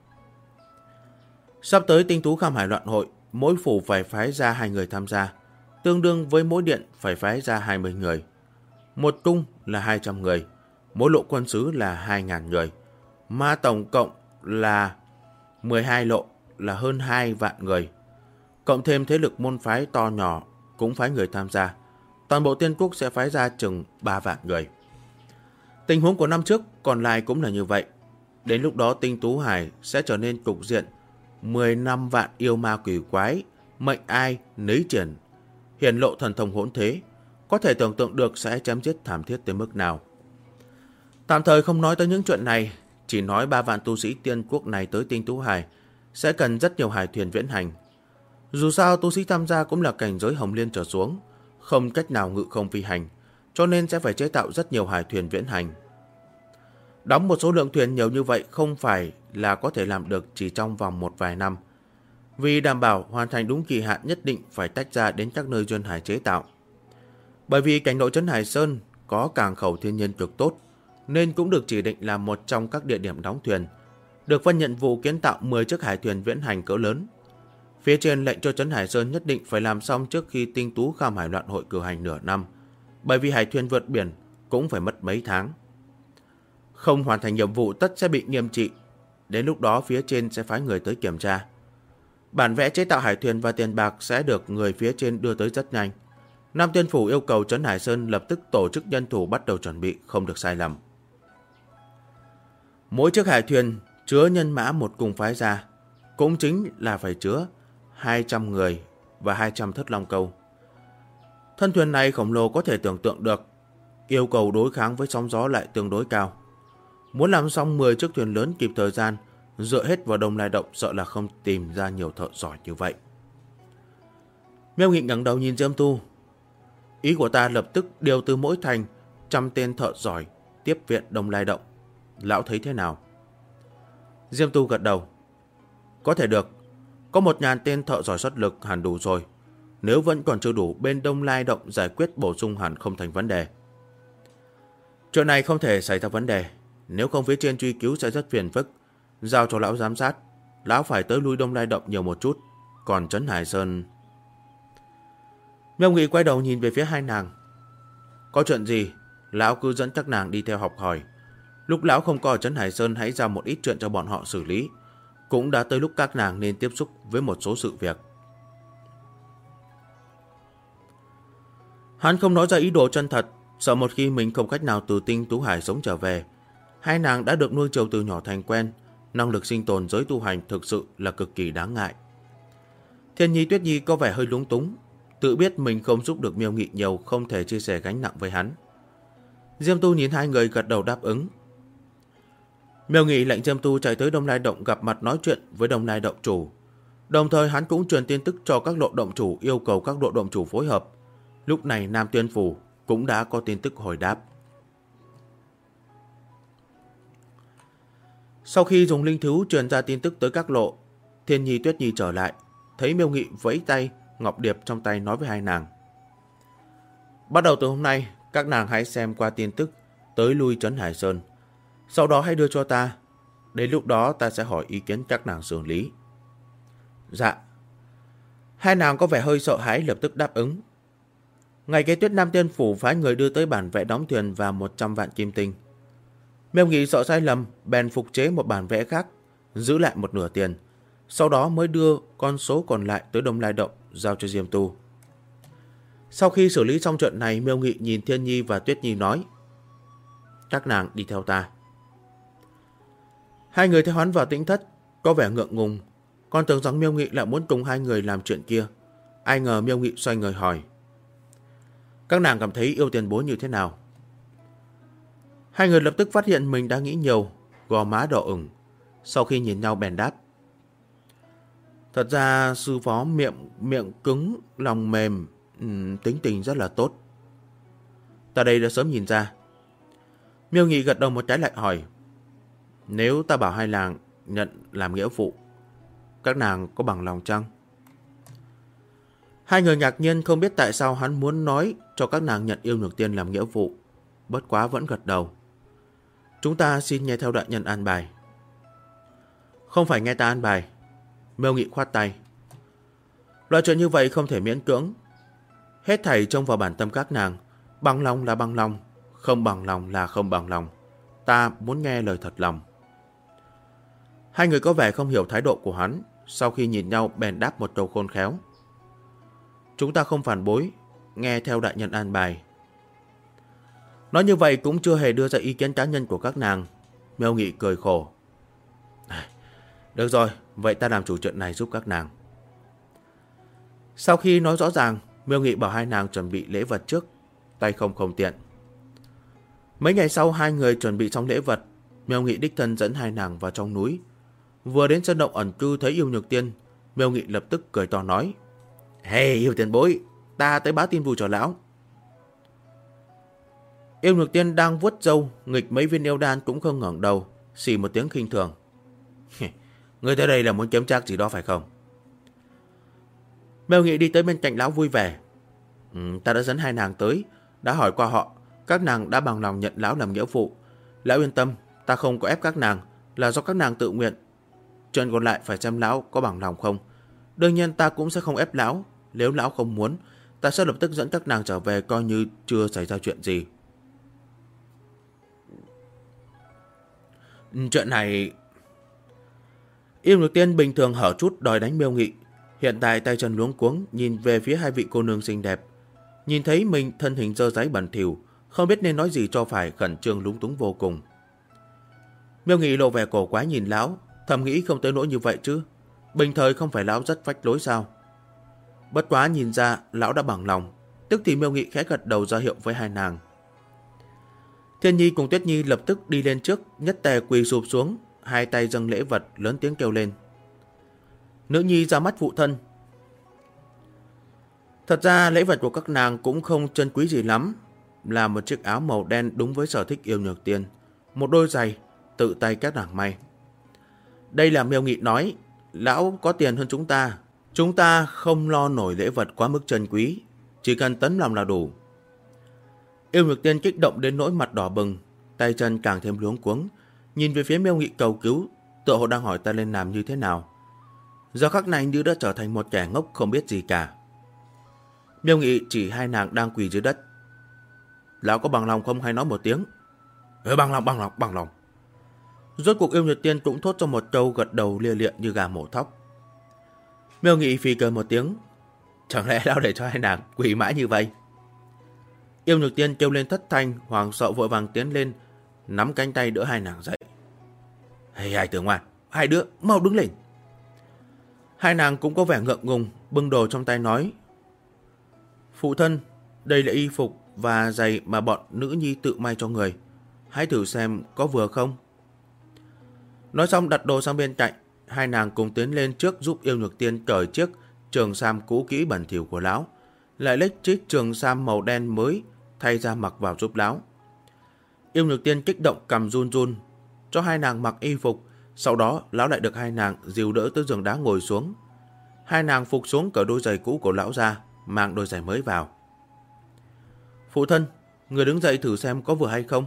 Sắp tới Tinh Tú Kham Hải Loạn Hội, mỗi phủ phải phái ra 2 người tham gia, tương đương với mỗi điện phải phái ra 20 người. Một cung là 200 người, mỗi lộ quân sứ là 2.000 người, mà tổng cộng là 12 lộ là hơn 2 vạn người. Cộng thêm thế lực môn phái to nhỏ cũng phái người tham gia, toàn bộ Tiên Quốc sẽ phái ra chừng 3 vạn người. Tình huống của năm trước còn lại cũng là như vậy. Đến lúc đó Tinh Tú Hải sẽ trở nên cục diện 15 vạn yêu ma quỷ quái, mệnh ai nấy triển, hiển lộ thần thông hỗn thế, có thể tưởng tượng được sẽ chém giết thảm thiết tới mức nào. Tạm thời không nói tới những chuyện này, chỉ nói 3 vạn tu sĩ Tiên Quốc này tới Tinh Tú Hải sẽ cần rất nhiều hải thuyền viễn hành. Dù sao tu sĩ tham gia cũng là cảnh giới Hồng Liên trở xuống, không cách nào ngự không phi hành, cho nên sẽ phải chế tạo rất nhiều hải thuyền viễn hành. Đóng một số lượng thuyền nhiều như vậy không phải là có thể làm được chỉ trong vòng một vài năm. Vì đảm bảo hoàn thành đúng kỳ hạn nhất định phải tách ra đến các nơi duyên hải chế tạo. Bởi vì cảnh nội trấn Hải Sơn có cảng khẩu thiên nhiên cực tốt, nên cũng được chỉ định là một trong các địa điểm đóng thuyền, được phân nhiệm vụ kiến tạo 10 chiếc hải thuyền viễn hành cỡ lớn. Phía trên lệnh cho trấn Hải Sơn nhất định phải làm xong trước khi Tinh Tú Kham Hải Loạn Hội cử hành nửa năm, bởi vì hải thuyền vượt biển cũng phải mất mấy tháng. Không hoàn thành nhiệm vụ tất sẽ bị nghiêm trị, đến lúc đó phía trên sẽ phái người tới kiểm tra. Bản vẽ chế tạo hải thuyền và tiền bạc sẽ được người phía trên đưa tới rất nhanh. Nam Tiên Phủ yêu cầu trấn Hải Sơn lập tức tổ chức nhân thủ bắt đầu chuẩn bị, không được sai lầm. Mỗi chiếc hải thuyền chứa nhân mã một cùng phái ra, cũng chính là phải chứa 200 người và 200 thất long câu. Thân thuyền này khổng lồ có thể tưởng tượng được, yêu cầu đối kháng với sóng gió lại tương đối cao. Muốn làm xong 10 chiếc thuyền lớn kịp thời gian, dựa hết vào Đông Lai Động sợ là không tìm ra nhiều thợ giỏi như vậy. Miêu Nghị ngẩng đầu nhìn Diêm Tu. Ý của ta lập tức điều từ mỗi thành 100 tên thợ giỏi tiếp viện Đông Lai Động. Lão thấy thế nào? Diêm Tu gật đầu. Có thể được. Có 1.000 tên thợ giỏi xuất lực hẳn đủ rồi. Nếu vẫn còn chưa đủ, bên Đông Lai Động giải quyết bổ sung hẳn không thành vấn đề. Chuyện này không thể xảy ra vấn đề. Nếu không phía trên truy cứu sẽ rất phiền phức. Giao cho lão giám sát. Lão phải tới lui Đông Lai Động nhiều một chút. Còn trấn Hải Sơn... Miêu Nghị quay đầu nhìn về phía hai nàng. Có chuyện gì? Lão cứ dẫn các nàng đi theo học hỏi. Lúc lão không có ở trấn Hải Sơn hãy giao một ít chuyện cho bọn họ xử lý. Cũng đã tới lúc các nàng nên tiếp xúc với một số sự việc. Hắn không nói ra ý đồ chân thật, sợ một khi mình không cách nào từ Tinh Tú Hải sống trở về. Hai nàng đã được nuôi chiều từ nhỏ thành quen, năng lực sinh tồn giới tu hành thực sự là cực kỳ đáng ngại. Thiên Nhi Tuyết Nhi có vẻ hơi lúng túng, tự biết mình không giúp được Miêu Nghị nhiều, không thể chia sẻ gánh nặng với hắn. Diêm Tu nhìn hai người gật đầu đáp ứng. Miêu Nghị lệnh Diêm Tu chạy tới Đông Lai Động gặp mặt nói chuyện với Đông Lai Động chủ. Đồng thời hắn cũng truyền tin tức cho các lộ động chủ, yêu cầu các lộ động chủ phối hợp. Lúc này Nam Tiên Phủ cũng đã có tin tức hồi đáp. Sau khi dùng linh thú truyền ra tin tức tới các lộ, Thiên Nhi Tuyết Nhi trở lại, thấy Miêu Nghị vẫy tay, ngọc điệp trong tay nói với hai nàng. Bắt đầu từ hôm nay, các nàng hãy xem qua tin tức tới lui trấn Hải Sơn. Sau đó hãy đưa cho ta. Đến lúc đó ta sẽ hỏi ý kiến các nàng xử lý. Dạ. Hai nàng có vẻ hơi sợ hãi lập tức đáp ứng. Ngày kế tiếp Nam Tiên Phủ phái người đưa tới bản vẽ đóng thuyền và 100 vạn kim tinh. Miêu Nghị sợ sai lầm, bèn phục chế một bản vẽ khác, giữ lại một nửa tiền. Sau đó mới đưa con số còn lại tới Đông Lai Động giao cho Diêm Tu. Sau khi xử lý xong chuyện này, Miêu Nghị nhìn Thiên Nhi và Tuyết Nhi nói: các nàng đi theo ta. Hai người theo hắn vào tĩnh thất, có vẻ ngượng ngùng, còn tưởng rằng Miêu Nghị lại muốn cùng hai người làm chuyện kia. Ai ngờ Miêu Nghị xoay người hỏi: các nàng cảm thấy Yêu Tiền Bối như thế nào? Hai người lập tức phát hiện mình đã nghĩ nhiều, gò má đỏ ửng. Sau khi nhìn nhau bèn đáp: thật ra sư phó miệng cứng, lòng mềm, tính tình rất là tốt. Ta đây đã sớm nhìn ra. Miêu Nghị gật đầu một cái lại hỏi: nếu ta bảo hai nàng nhận làm nghĩa phụ, các nàng có bằng lòng chăng? Hai người ngạc nhiên không biết tại sao hắn muốn nói cho các nàng nhận Yêu Nhược Tiên làm nghĩa phụ, bất quá vẫn gật đầu. Chúng ta xin nghe theo đại nhân an bài. Không phải nghe ta an bài. Miêu Nghị khoát tay: loại chuyện như vậy không thể miễn cưỡng. Hết thảy trông vào bản tâm các nàng. Bằng lòng là bằng lòng, không bằng lòng là không bằng lòng. Ta muốn nghe lời thật lòng. Hai người có vẻ không hiểu thái độ của hắn. Sau khi nhìn nhau bèn đáp một câu khôn khéo: chúng ta không phản bối, nghe theo đại nhân an bài. Nói như vậy cũng chưa hề đưa ra ý kiến cá nhân của các nàng. Miêu Nghị cười khổ: được rồi, vậy ta làm chủ chuyện này giúp các nàng. Sau khi nói rõ ràng, Miêu Nghị bảo hai nàng chuẩn bị lễ vật trước, tay không tiện. Mấy ngày sau hai người chuẩn bị xong lễ vật, Miêu Nghị đích thân dẫn hai nàng vào trong núi. Vừa đến sân động ẩn cư thấy Yêu Nhược Tiên, Miêu Nghị lập tức cười to nói: hey Yêu Tiền Bối, ta tới báo tin vui cho lão. Yêu Nhược Tiên đang vuốt râu nghịch mấy viên yêu đan cũng không ngẩng đầu, xì một tiếng khinh thường: ngươi tới đây là muốn kiếm trác gì đó phải không? Miêu Nghị đi tới bên cạnh lão vui vẻ: ta đã dẫn hai nàng tới, đã hỏi qua họ, các nàng đã bằng lòng nhận lão làm nghĩa phụ. Lão yên tâm, ta không có ép các nàng, là do các nàng tự nguyện. Chuyện còn lại phải xem lão có bằng lòng không. Đương nhiên ta cũng sẽ không ép lão. Nếu lão không muốn, ta sẽ lập tức dẫn các nàng trở về, coi như chưa xảy ra chuyện gì. Chuyện này... Yêu Nhược Tiên bình thường hở chút đòi đánh Miêu Nghị, hiện tại tay chân luống cuống nhìn về phía hai vị cô nương xinh đẹp. Nhìn thấy mình thân hình dơ dáy bẩn thỉu, không biết nên nói gì cho phải, khẩn trương lúng túng vô cùng. Miêu Nghị lộ vẻ cổ quái nhìn lão, thầm nghĩ không tới nỗi như vậy chứ. Bình thời không phải lão rất phách lối sao? Bất quá nhìn ra lão đã bằng lòng, tức thì Miêu Nghị khẽ gật đầu ra hiệu với hai nàng. Thiên Nhi cùng Tuyết Nhi lập tức đi lên trước, nhất tề quỳ sụp xuống, hai tay dâng lễ vật, lớn tiếng kêu lên: nữ nhi ra mắt phụ thân. Thật ra lễ vật của các nàng cũng không chân quý gì lắm, là một chiếc áo màu đen đúng với sở thích Yêu Nhược Tiên, một đôi giày tự tay các nàng may. Đây là Miêu Nghị nói, lão có tiền hơn chúng ta không lo nổi lễ vật quá mức chân quý, chỉ cần tấm lòng là đủ. Yêu Nhược Tiên kích động đến nỗi mặt đỏ bừng, tay chân càng thêm luống cuống, nhìn về phía Miêu Nghị cầu cứu, tựa hồ đang hỏi ta nên làm như thế nào. Giờ khắc này như đã trở thành một kẻ ngốc không biết gì cả. Miêu Nghị chỉ hai nàng đang quỳ dưới đất: lão có bằng lòng không, hay nói một tiếng? Bằng lòng. Rốt cuộc Yêu Nhược Tiên cũng thốt cho một câu, gật đầu lia lịa như gà mổ thóc. Miêu Nghị phì cười một tiếng: chẳng lẽ lão để cho hai nàng quỳ mãi như vậy? Yêu Nhược Tiên kêu lên thất thanh, hoảng sợ vội vàng tiến lên, nắm cánh tay đỡ hai nàng dậy. Hai tử ngoan, hai đứa mau đứng lên. Hai nàng cũng có vẻ ngượng ngùng, bưng đồ trong tay nói: phụ thân, đây là y phục và giày mà bọn nữ nhi tự may cho người, hãy thử xem có vừa không. Nói xong đặt đồ sang bên cạnh, hai nàng cùng tiến lên trước giúp Yêu Nhược Tiên cởi chiếc trường sam cũ kỹ bẩn thỉu của lão, lại lấy chiếc trường sam màu đen mới thay ra mặc vào giúp lão. Yêu Nhược Tiên kích động cầm run run cho hai nàng mặc y phục, sau đó lão lại được hai nàng dìu đỡ tới giường đá ngồi xuống. Hai nàng phục xuống cởi đôi giày cũ của lão ra, mang đôi giày mới vào. Phụ thân, người đứng dậy thử xem có vừa hay không.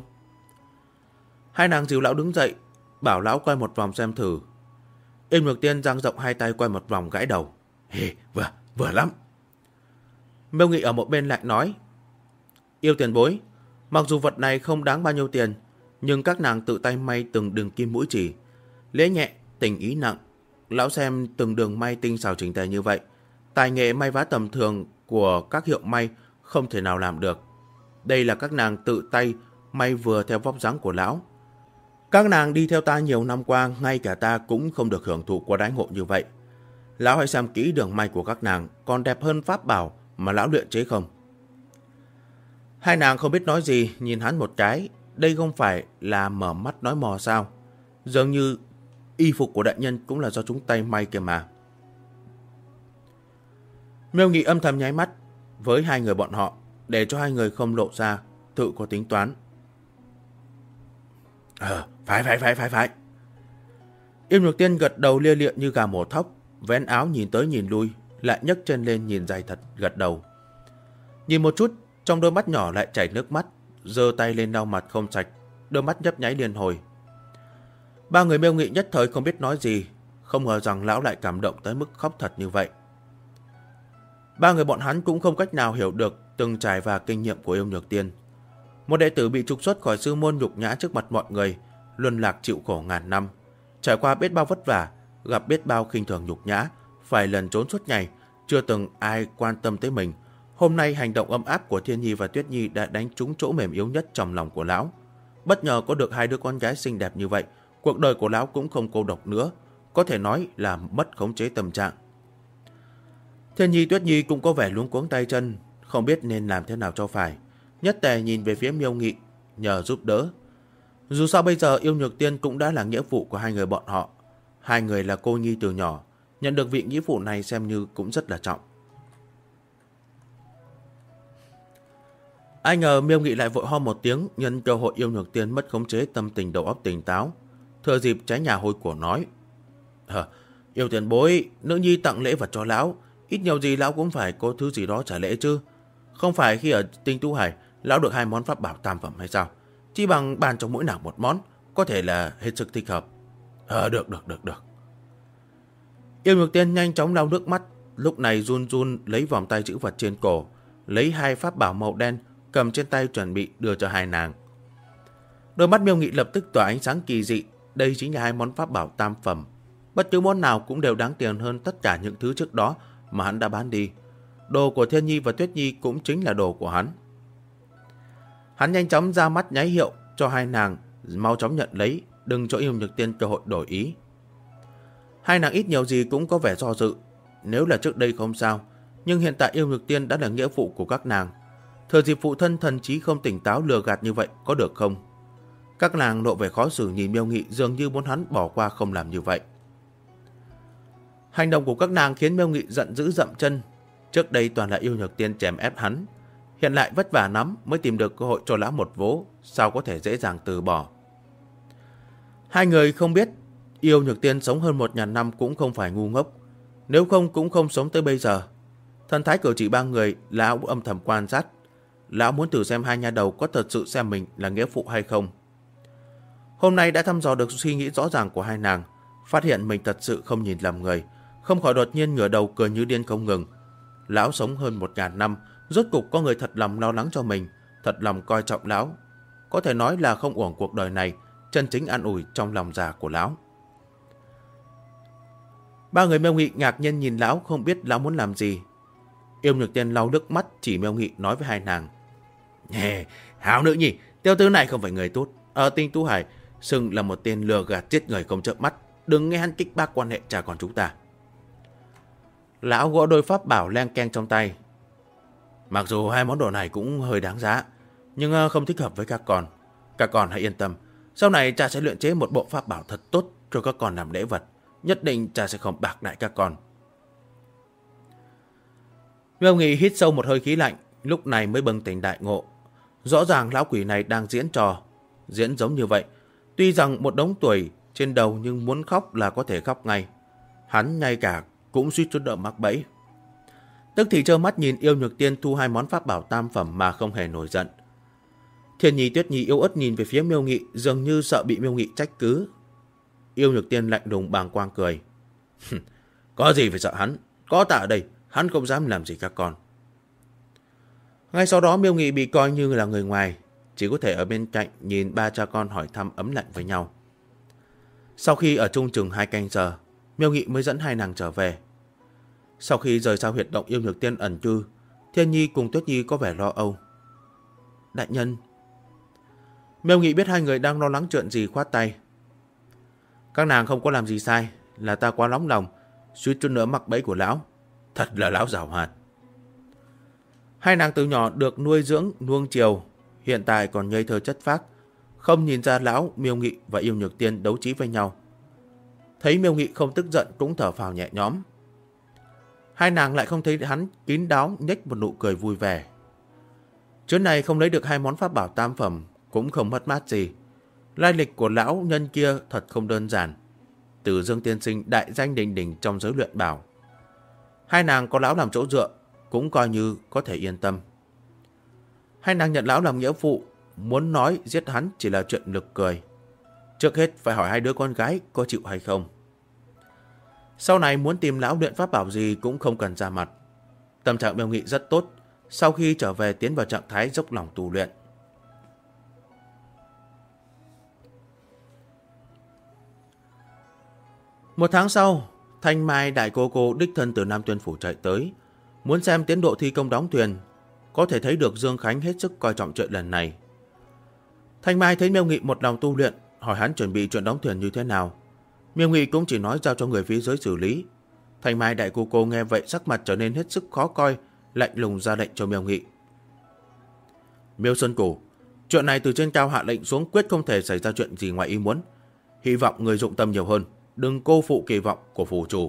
Hai nàng dìu lão đứng dậy, bảo lão quay một vòng xem thử. Yêu Nhược Tiên dang rộng hai tay quay một vòng, gãi đầu: vừa lắm. Miêu Nghị ở một bên lại nói: Yêu Tiền Bối, mặc dù vật này không đáng bao nhiêu tiền, nhưng các nàng tự tay may từng đường kim mũi chỉ, lễ nhẹ tình ý nặng. Lão xem từng đường may tinh xảo chỉnh tề như vậy, tài nghệ may vá tầm thường của các hiệu may Không thể nào làm được. Đây là các nàng tự tay may vừa theo vóc dáng của lão. Các nàng đi theo ta nhiều năm qua, ngay cả ta cũng không được hưởng thụ qua đãi ngộ như vậy. Lão hãy xem kỹ đường may của các nàng, còn đẹp hơn pháp bảo mà lão luyện chế không? Hai nàng không biết nói gì, nhìn hắn một cái. Đây không phải là mở mắt nói mò sao? Dường như y phục của đại nhân cũng là do chúng tay may kìa mà. Miêu Nghị âm thầm nháy mắt với hai người bọn họ, để cho hai người không lộ ra, tự có tính toán. Phải. Yêu Nhược Tiên gật đầu lia lịa như gà mổ thóc, vén áo nhìn tới nhìn lui, lại nhấc chân lên nhìn dài thật, gật đầu. Nhìn một chút, trong đôi mắt nhỏ lại chảy nước mắt, giơ tay lên lau mặt không sạch, đôi mắt nhấp nháy liên hồi. Ba người Miêu Nghị nhất thời không biết nói gì, không ngờ rằng lão lại cảm động tới mức khóc thật như vậy. Ba người bọn hắn cũng không cách nào hiểu được từng trải và kinh nghiệm của Yêu Nhược Tiên. Một đệ tử bị trục xuất khỏi sư môn nhục nhã trước mặt mọi người, luân lạc chịu khổ ngàn năm, trải qua biết bao vất vả, gặp biết bao khinh thường nhục nhã, phải lần trốn suốt ngày, chưa từng ai quan tâm tới mình. Hôm nay hành động ấm áp của Thiên Nhi và Tuyết Nhi đã đánh trúng chỗ mềm yếu nhất trong lòng của lão. Bất ngờ có được hai đứa con gái xinh đẹp như vậy, cuộc đời của lão cũng không cô độc nữa, có thể nói là mất khống chế tâm trạng. Thiên Nhi Tuyết Nhi cũng có vẻ luống cuống tay chân, không biết nên làm thế nào cho phải. Nhất tề nhìn về phía Miêu Nghị, nhờ giúp đỡ. Dù sao bây giờ Yêu Nhược Tiên cũng đã là nghĩa vụ của hai người bọn họ. Hai người là cô nhi từ nhỏ, nhận được vị nghĩa vụ này xem như cũng rất là trọng. Ai ngờ Miêu Nghị lại vội ho một tiếng, nhân cơ hội Yêu Nhược Tiên mất khống chế tâm tình đầu óc tỉnh táo, thừa dịp trái nhà hôi của nói: Yêu tiền bối, nữ nhi tặng lễ vật cho lão, ít nhiều gì lão cũng phải có thứ gì đó trả lễ chứ. Không phải khi ở Tinh Tu Hải, lão được 2 món pháp bảo tam phẩm hay sao? Chỉ bằng bàn cho mỗi nàng 1 món, có thể là hết sức thích hợp. Được. Yêu Nhược Tiên nhanh chóng lau nước mắt, lúc này run run lấy vòng tay chữ vật trên cổ, lấy 2 pháp bảo màu đen cầm trên tay chuẩn bị đưa cho hai nàng. Đôi mắt Miêu Nghị lập tức tỏa ánh sáng kỳ dị, đây chính là 2 món pháp bảo tam phẩm. Bất cứ món nào cũng đều đáng tiền hơn tất cả những thứ trước đó mà hắn đã bán đi. Đồ của Thiên Nhi và Tuyết Nhi cũng chính là đồ của hắn. Hắn nhanh chóng ra mắt nháy hiệu cho hai nàng mau chóng nhận lấy, đừng cho Yêu Nhược Tiên cơ hội đổi ý. Hai nàng ít nhiều gì cũng có vẻ do dự. Nếu là trước đây không sao, nhưng hiện tại Yêu Nhược Tiên đã là nghĩa vụ của các nàng. Thừa dịp phụ thân thần trí không tỉnh táo lừa gạt như vậy có được không? Các nàng lộ vẻ khó xử nhìn Miêu Nghị, dường như muốn hắn bỏ qua không làm như vậy. Hành động của các nàng khiến Miêu Nghị giận dữ dậm chân. Trước đây toàn là Yêu Nhược Tiên chèm ép hắn, hiện lại vất vả lắm mới tìm được cơ hội cho lão một vố, sao có thể dễ dàng từ bỏ. Hai người không biết Yêu Nhược Tiên sống hơn 1000 năm cũng không phải ngu ngốc, nếu không cũng không sống tới bây giờ. Thần thái cử chỉ ba người, lão âm thầm quan sát. Lão muốn thử xem hai nha đầu có thật sự xem mình là nghĩa phụ hay không. Hôm nay đã thăm dò được suy nghĩ rõ ràng của hai nàng, phát hiện mình thật sự không nhìn lầm người, không khỏi đột nhiên ngửa đầu cười như điên không ngừng. Lão sống hơn 1000 năm, rốt cục có người thật lòng lo lắng cho mình, thật lòng coi trọng lão. Có thể nói là không uổng cuộc đời này, chân chính an ủi trong lòng già của lão. Ba người Miêu Nghị ngạc nhiên nhìn lão, không biết lão muốn làm gì. Yêu Nhược Tiên lau nước mắt chỉ Miêu Nghị nói với hai nàng: Hảo nữ nhi, tiểu tử này không phải người tốt, ở Tinh Tu Hải xưng là một tên lừa gạt giết người không chớp mắt, đừng nghe hắn kích bác quan hệ cha con chúng ta. Lão gõ đôi pháp bảo leng keng trong tay. Mặc dù 2 món đồ này cũng hơi đáng giá, nhưng không thích hợp với các con. Các con hãy yên tâm, sau này cha sẽ luyện chế một bộ pháp bảo thật tốt cho các con làm lễ vật. Nhất định cha sẽ không bạc đãi các con. Miêu Nghị hít sâu một hơi khí lạnh, lúc này mới bừng tỉnh đại ngộ. Rõ ràng lão quỷ này đang diễn trò, diễn giống như vậy. Tuy rằng một đống tuổi trên đầu nhưng muốn khóc là có thể khóc ngay. Hắn ngay cả cũng suýt chút nữa mắc bẫy. Tức thì trơ mắt nhìn Yêu Nhược Tiên thu 2 món pháp bảo tam phẩm mà không hề nổi giận. Thiên Nhi Tuyết Nhi yếu ớt nhìn về phía Miêu Nghị, dường như sợ bị Miêu Nghị trách cứ. Yêu Nhược Tiên lạnh lùng bàng quang cười. Có gì phải sợ hắn, có ta ở đây, hắn không dám làm gì các con. Ngay sau đó Miêu Nghị bị coi như là người ngoài, chỉ có thể ở bên cạnh nhìn ba cha con hỏi thăm ấm lạnh với nhau. Sau khi ở chung chừng 2 canh giờ, Miêu Nghị mới dẫn hai nàng trở về. Sau khi rời sau huyệt động Yêu Nhược Tiên ẩn cư, Thiên Nhi cùng Tuyết Nhi có vẻ lo âu. Đại nhân. Miêu Nghị biết hai người đang lo lắng chuyện gì, khoát tay. Các nàng không có làm gì sai, là ta quá nóng lòng, suýt chút nữa mắc bẫy của lão. Thật là lão giàu hoạt. Hai nàng từ nhỏ được nuôi dưỡng nuông chiều, hiện tại còn ngây thơ chất phác, không nhìn ra lão, Miêu Nghị và Yêu Nhược Tiên đấu trí với nhau. Thấy Miêu Nghị không tức giận cũng thở phào nhẹ nhõm. Hai nàng lại không thấy hắn kín đáo nhếch một nụ cười vui vẻ. Chuyến này không lấy được hai món pháp bảo tam phẩm cũng không mất mát gì. Lai lịch của lão nhân kia thật không đơn giản. Từ Dương tiên sinh đại danh đình đình trong giới luyện bảo. Hai nàng có lão làm chỗ dựa, cũng coi như có thể yên tâm. Hai nàng nhận lão làm nghĩa phụ, muốn nói giết hắn chỉ là chuyện nực cười. Trước hết phải hỏi hai đứa con gái có chịu hay không. Sau này muốn tìm lão luyện pháp bảo gì cũng không cần ra mặt. Tâm trạng Miêu Nghị rất tốt, sau khi trở về tiến vào trạng thái dốc lòng tu luyện. Một tháng sau, Thanh Mai đại cô đích thân từ Nam Tuyên Phủ chạy tới, muốn xem tiến độ thi công đóng thuyền. Có thể thấy được Dương Khánh hết sức coi trọng chuyện lần này. Thanh Mai thấy Miêu Nghị một lòng tu luyện, hỏi hắn chuẩn bị chuyện đóng thuyền như thế nào. Miêu Nghị cũng chỉ nói giao cho người phía dưới xử lý. Thanh Mai đại cô nghe vậy sắc mặt trở nên hết sức khó coi, lạnh lùng ra lệnh cho Miêu Nghị. Miêu Sơn Cửu, chuyện này từ trên cao hạ lệnh xuống quyết không thể xảy ra chuyện gì ngoài ý muốn. Hy vọng người dụng tâm nhiều hơn, đừng cô phụ kỳ vọng của phủ chủ.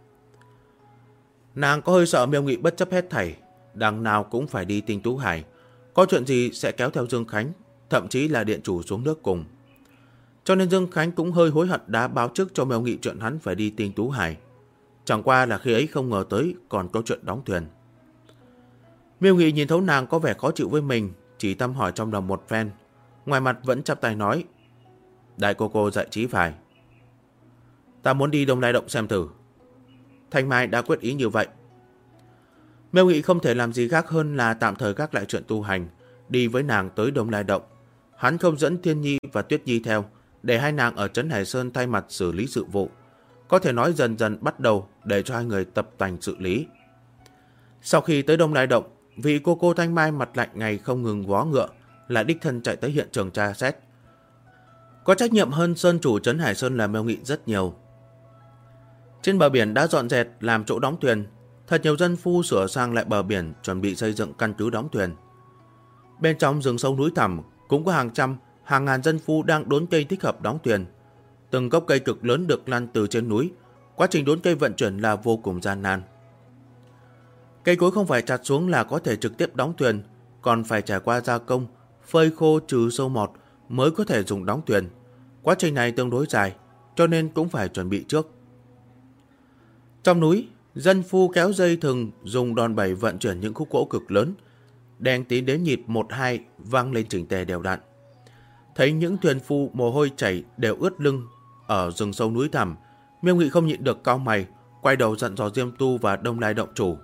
Nàng có hơi sợ Miêu Nghị bất chấp hết thảy, đằng nào cũng phải đi Tinh Tú Hải, có chuyện gì sẽ kéo theo Dương Khánh, thậm chí là điện chủ xuống nước cùng. Cho nên Dương Khánh cũng hơi hối hận đã báo trước cho Miêu Nghị chuyện hắn phải đi Tinh Tú Hải. Chẳng qua là khi ấy không ngờ tới còn có chuyện đóng thuyền. Miêu Nghị nhìn thấu nàng có vẻ khó chịu với mình, chỉ thăm hỏi trong lòng một phen, ngoài mặt vẫn chắp tay nói. Đại cô dạy trí phải. Ta muốn đi Đông Lai Động xem thử. Thanh Mai đã quyết ý như vậy. Miêu Nghị không thể làm gì khác hơn là tạm thời gác lại chuyện tu hành, đi với nàng tới Đông Lai Động. Hắn không dẫn Thiên Nhi và Tuyết Nhi theo, để hai nàng ở Trấn Hải Sơn thay mặt xử lý sự vụ. Có thể nói dần dần bắt đầu để cho hai người tập tành xử lý. Sau khi tới Đông Lai Động, vị cô Thanh Mai mặt lạnh ngày không ngừng vó ngựa, lại đích thân chạy tới hiện trường tra xét. Có trách nhiệm hơn sơn chủ Trấn Hải Sơn là Miêu Nghị rất nhiều. Trên bờ biển đã dọn dẹp làm chỗ đóng thuyền, thật nhiều dân phu sửa sang lại bờ biển chuẩn bị xây dựng căn cứ đóng thuyền. Bên trong rừng sâu núi thẳm cũng có hàng trăm, hàng ngàn dân phu đang đốn cây thích hợp đóng thuyền. Từng gốc cây cực lớn được lăn từ trên núi, quá trình đốn cây vận chuyển là vô cùng gian nan. Cây cối không phải chặt xuống là có thể trực tiếp đóng thuyền, còn phải trải qua gia công, phơi khô trừ sâu mọt mới có thể dùng đóng thuyền. Quá trình này tương đối dài, cho nên cũng phải chuẩn bị trước. Trong núi, dân phu kéo dây thừng dùng đòn bẩy vận chuyển những khúc gỗ cực lớn, đèn tín đến nhịp 1-2 vang lên chỉnh tề đều đặn. Thấy những thuyền phu mồ hôi chảy đều ướt lưng ở rừng sâu núi thẳm, Miêu Nghị không nhịn được cau mày, quay đầu dặn dò Diêm Tu và Đông Lai Động chủ.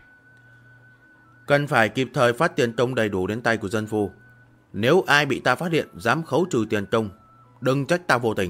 Cần phải kịp thời phát tiền công đầy đủ đến tay của dân phu. Nếu ai bị ta phát hiện dám khấu trừ tiền công, đừng trách ta vô tình.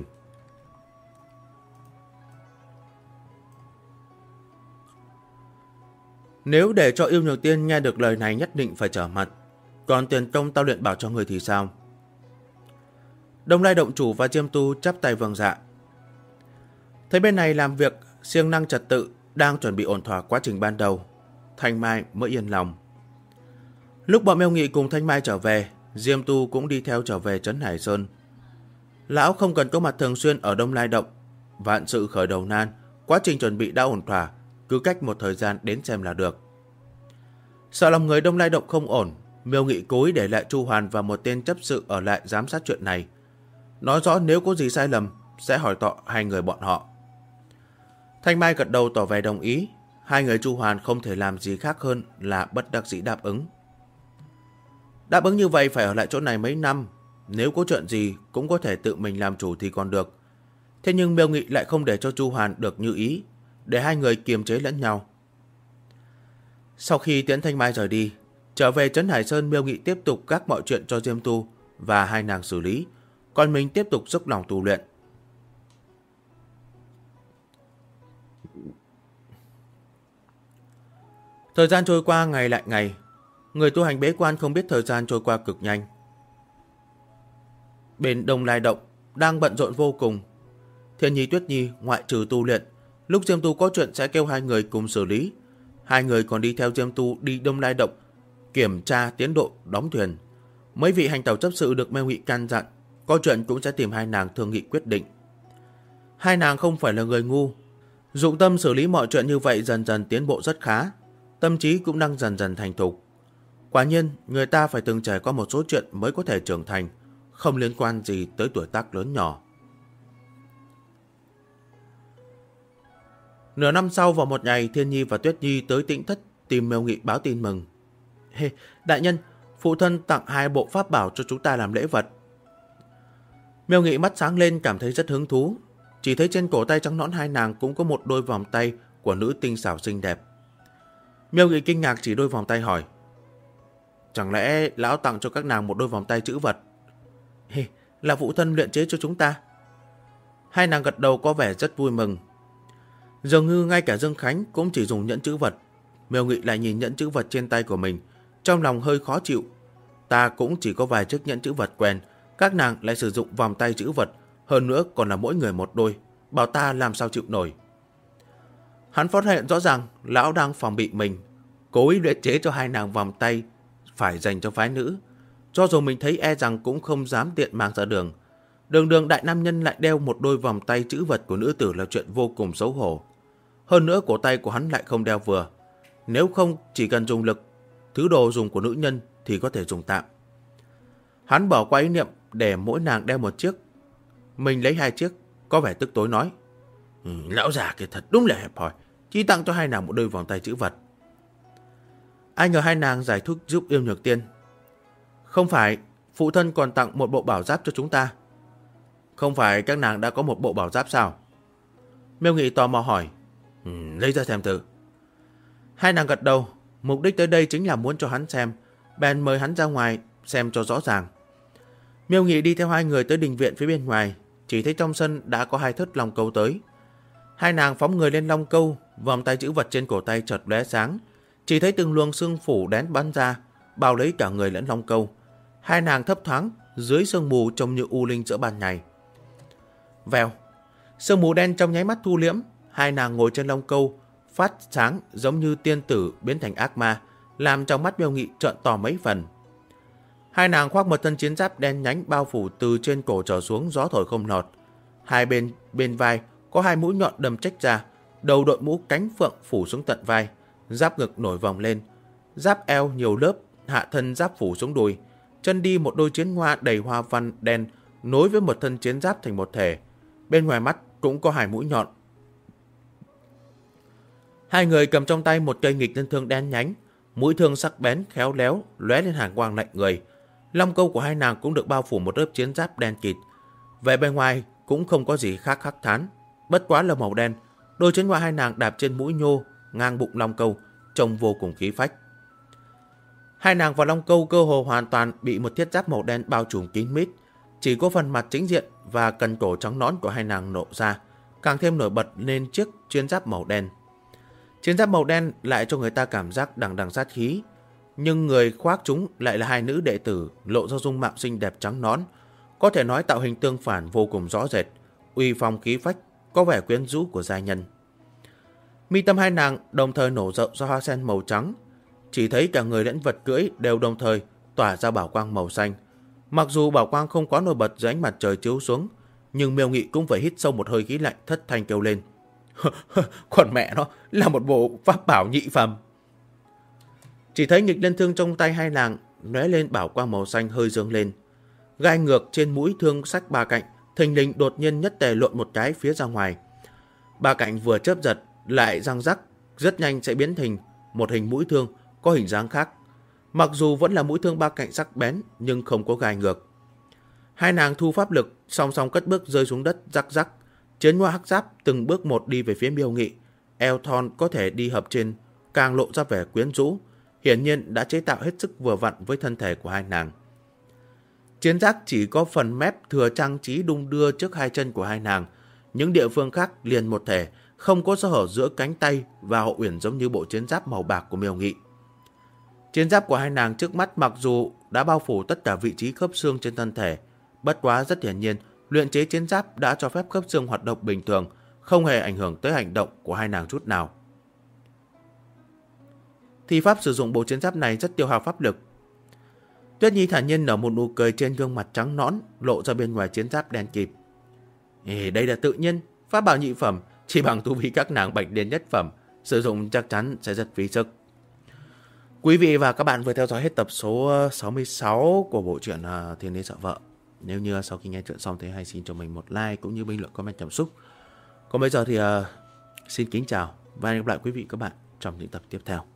Nếu để cho Yêu Nhược Tiên nghe được lời này nhất định phải trở mặt. Còn tiền công tao luyện bảo cho người thì sao? Đông Lai Động chủ và Diêm Tu chắp tay vâng dạ. Thấy bên này làm việc siêng năng trật tự, đang chuẩn bị ổn thỏa quá trình ban đầu, Thanh Mai mới yên lòng. Lúc bọn Miêu Nghị cùng Thanh Mai trở về, Diêm Tu cũng đi theo trở về Trấn Hải Sơn. Lão không cần có mặt thường xuyên ở Đông Lai Động, vạn sự khởi đầu nan, quá trình chuẩn bị đã ổn thỏa, cứ cách một thời gian đến xem là được. Sợ lòng người Đông Lai Động không ổn, Miêu Nghị cố ý để lại Chu Hoàn và một tên chấp sự ở lại giám sát chuyện này. Nói rõ nếu có gì sai lầm sẽ hỏi tọ hai người bọn họ. Thanh Mai gật đầu tỏ vẻ đồng ý. Hai người Chu Hoàn không thể làm gì khác hơn là bất đắc dĩ đáp ứng. Đáp ứng như vậy phải ở lại chỗ này mấy năm, nếu có chuyện gì cũng có thể tự mình làm chủ thì còn được. Thế nhưng Miêu Nghị lại không để cho Chu Hoàn được như ý, để hai người kiềm chế lẫn nhau. Sau khi tiễn Thanh Mai rời đi, trở về Trấn Hải Sơn, Miêu Nghị tiếp tục gác mọi chuyện cho Diêm Tu và hai nàng xử lý, còn mình tiếp tục dốc lòng tu luyện. Thời gian trôi qua ngày lại ngày. Người tu hành bế quan không biết thời gian trôi qua cực nhanh. Bên Đông Lai Động đang bận rộn vô cùng. Thiên Nhi Tuyết Nhi ngoại trừ tu luyện, lúc Diêm Tu có chuyện sẽ kêu hai người cùng xử lý. Hai người còn đi theo Diêm Tu đi Đông Lai Động kiểm tra tiến độ đóng thuyền. Mấy vị hành tẩu chấp sự được Mêu Nghị căn dặn, có chuyện cũng sẽ tìm hai nàng thương nghị quyết định. Hai nàng không phải là người ngu, dụng tâm xử lý mọi chuyện như vậy dần dần tiến bộ rất khá, tâm trí cũng đang dần dần thành thục. Quả nhiên, người ta phải từng trải qua một số chuyện mới có thể trưởng thành, không liên quan gì tới tuổi tác lớn nhỏ. Nửa năm sau vào một ngày, Thiên Nhi và Tuyết Nhi tới Tĩnh Thất tìm Mêu Nghị báo tin mừng. Đại nhân, phụ thân tặng 2 bộ pháp bảo cho chúng ta làm lễ vật. Mêu Nghị mắt sáng lên cảm thấy rất hứng thú. Chỉ thấy trên cổ tay trắng nõn hai nàng cũng có một đôi vòng tay của nữ tinh xảo xinh đẹp. Mêu Nghị kinh ngạc chỉ đôi vòng tay hỏi: chẳng lẽ lão tặng cho các nàng một đôi vòng tay trữ vật? Là phụ thân luyện chế cho chúng ta. Hai nàng gật đầu có vẻ rất vui mừng. Dường như ngay cả Dương Khánh cũng chỉ dùng nhẫn trữ vật. Mêu Nghị lại nhìn nhẫn trữ vật trên tay của mình, trong lòng hơi khó chịu. Ta cũng chỉ có vài chiếc nhẫn trữ vật quen, các nàng lại sử dụng vòng tay trữ vật, hơn nữa còn là mỗi người một đôi, bảo ta làm sao chịu nổi. Hắn phát hiện rõ ràng lão đang phòng bị mình, cố ý luyện chế cho hai nàng vòng tay phải dành cho phái nữ. Cho dù mình thấy e rằng cũng không dám tiện mang ra đường. Đường đại nam nhân lại đeo một đôi vòng tay trữ vật của nữ tử là chuyện vô cùng xấu hổ. Hơn nữa cổ tay của hắn lại không đeo vừa. Nếu không chỉ cần dùng lực, thứ đồ dùng của nữ nhân thì có thể dùng tạm. Hắn bỏ qua ý niệm để mỗi nàng đeo một chiếc. Mình lấy 2 chiếc, có vẻ tức tối nói: lão già kia thật đúng là hẹp hòi, chỉ tặng cho hai nàng một đôi vòng tay trữ vật. Ai ngờ hai nàng giải thích giúp Yêu Nhược Tiên: không phải, phụ thân còn tặng một bộ bảo giáp cho chúng ta. Không phải các nàng đã có một bộ bảo giáp sao? Mêu Nghị tò mò hỏi. Lấy ra xem thử. Hai nàng gật đầu, mục đích tới đây chính là muốn cho hắn xem, bèn mời hắn ra ngoài xem cho rõ ràng. Mêu Nghị đi theo hai người tới đình viện phía bên ngoài, chỉ thấy trong sân đã có 2 thớt long câu tới. Hai nàng phóng người lên long câu, vòng tay trữ vật trên cổ tay chợt lóe sáng, chỉ thấy từng luồng sương phủ đen bắn ra, bao lấy cả người lẫn long câu. Hai nàng thấp thoáng dưới sương mù trông như u linh giữa ban ngày. Vèo, sương mù đen trong nháy mắt thu liễm, hai nàng ngồi trên long câu phát sáng giống như tiên tử biến thành ác ma, làm trong mắt Mêu Nghị trợn to mấy phần. Hai nàng khoác một thân chiến giáp đen nhánh bao phủ từ trên cổ trở xuống, gió thổi không lọt. Hai bên vai có 2 mũi nhọn đâm trách ra, đầu đội mũ cánh phượng phủ xuống tận vai, giáp ngực nổi vòng lên, giáp eo nhiều lớp, hạ thân giáp phủ xuống đùi, chân đi một đôi chiến hoa đầy hoa văn đen nối với một thân chiến giáp thành một thể. Bên ngoài mắt cũng có 2 mũi nhọn. Hai người cầm trong tay một cây nghịch nhân thương đen nhánh, mũi thương sắc bén khéo léo lóe lên hàn quang lạnh người. Long câu của hai nàng cũng được bao phủ một lớp chiến giáp đen kịt. Về bên ngoài cũng không có gì khác khắc thán, bất quá là màu đen. Đôi chiến hoa hai nàng đạp trên mũi nhô ngang bụng long câu, trông vô cùng khí phách. Hai nàng và long câu cơ hồ hoàn toàn bị một thiết giáp màu đen bao trùm kín mít, chỉ có phần mặt chính diện và cần cổ trắng nõn của hai nàng lộ ra, càng thêm nổi bật lên chiếc chiến giáp màu đen. Chiến giáp màu đen lại cho người ta cảm giác đằng đằng sát khí, nhưng người khoác chúng lại là 2 nữ đệ tử lộ ra dung mạo xinh đẹp trắng nõn, có thể nói tạo hình tương phản vô cùng rõ rệt, uy phong khí phách, có vẻ quyến rũ của giai nhân. Mi tâm hai nàng đồng thời nổ rộng ra hoa sen màu trắng, chỉ thấy cả người lẫn vật cưỡi đều đồng thời tỏa ra bảo quang màu xanh. Mặc dù bảo quang không quá nổi bật dưới ánh mặt trời chiếu xuống, nhưng Mêu Nghị cũng phải hít sâu một hơi khí lạnh, thất thanh kêu lên: còn mẹ nó là một bộ pháp bảo nhị phẩm. Chỉ thấy nghịch lân thương trong tay hai nàng lóe lên bảo quang màu xanh hơi dương lên, gai ngược trên mũi thương sắc 3 cạnh thình lình đột nhiên nhất tề lộn một cái phía ra ngoài. 3 cạnh vừa chớp giật lại răng rắc, rất nhanh sẽ biến thành một hình mũi thương có hình dáng khác. Mặc dù vẫn là mũi thương 3 cạnh sắc bén nhưng không có gai ngược. Hai nàng thu pháp lực, song song cất bước rơi xuống đất rắc rắc. Chiến hoa hắc giáp từng bước một đi về phía Mêu Nghị, eo thon có thể đi hợp trên, càng lộ ra vẻ quyến rũ, hiển nhiên đã chế tạo hết sức vừa vặn với thân thể của hai nàng. Chiến giáp chỉ có phần mép thừa trang trí đung đưa trước 2 chân của hai nàng, những địa phương khác liền một thể, không có sơ hở giữa cánh tay và hậu uyển giống như bộ chiến giáp màu bạc của Miêu Nghị. Chiến giáp của hai nàng trước mắt mặc dù đã bao phủ tất cả vị trí khớp xương trên thân thể, bất quá rất hiển nhiên, luyện chế chiến giáp đã cho phép khớp xương hoạt động bình thường, không hề ảnh hưởng tới hành động của hai nàng chút nào. Thi pháp sử dụng bộ chiến giáp này rất tiêu hao pháp lực. Tuyết Nhi thản nhiên nở một nụ cười trên gương mặt trắng nõn, lộ ra bên ngoài chiến giáp đen kịt. Đây là tự nhiên, pháp bảo nhị phẩm, chỉ bằng tu vi các nàng bạch liên nhất phẩm, sử dụng chắc chắn sẽ rất phí sức. Quý vị và các bạn vừa theo dõi hết tập số 66 của bộ truyện Thiên Đế Sợ Vợ. Nếu như sau khi nghe chuyện xong thì hãy xin cho mình một like cũng như bình luận comment cảm xúc. Còn bây giờ thì xin kính chào và hẹn gặp lại quý vị và các bạn trong những tập tiếp theo.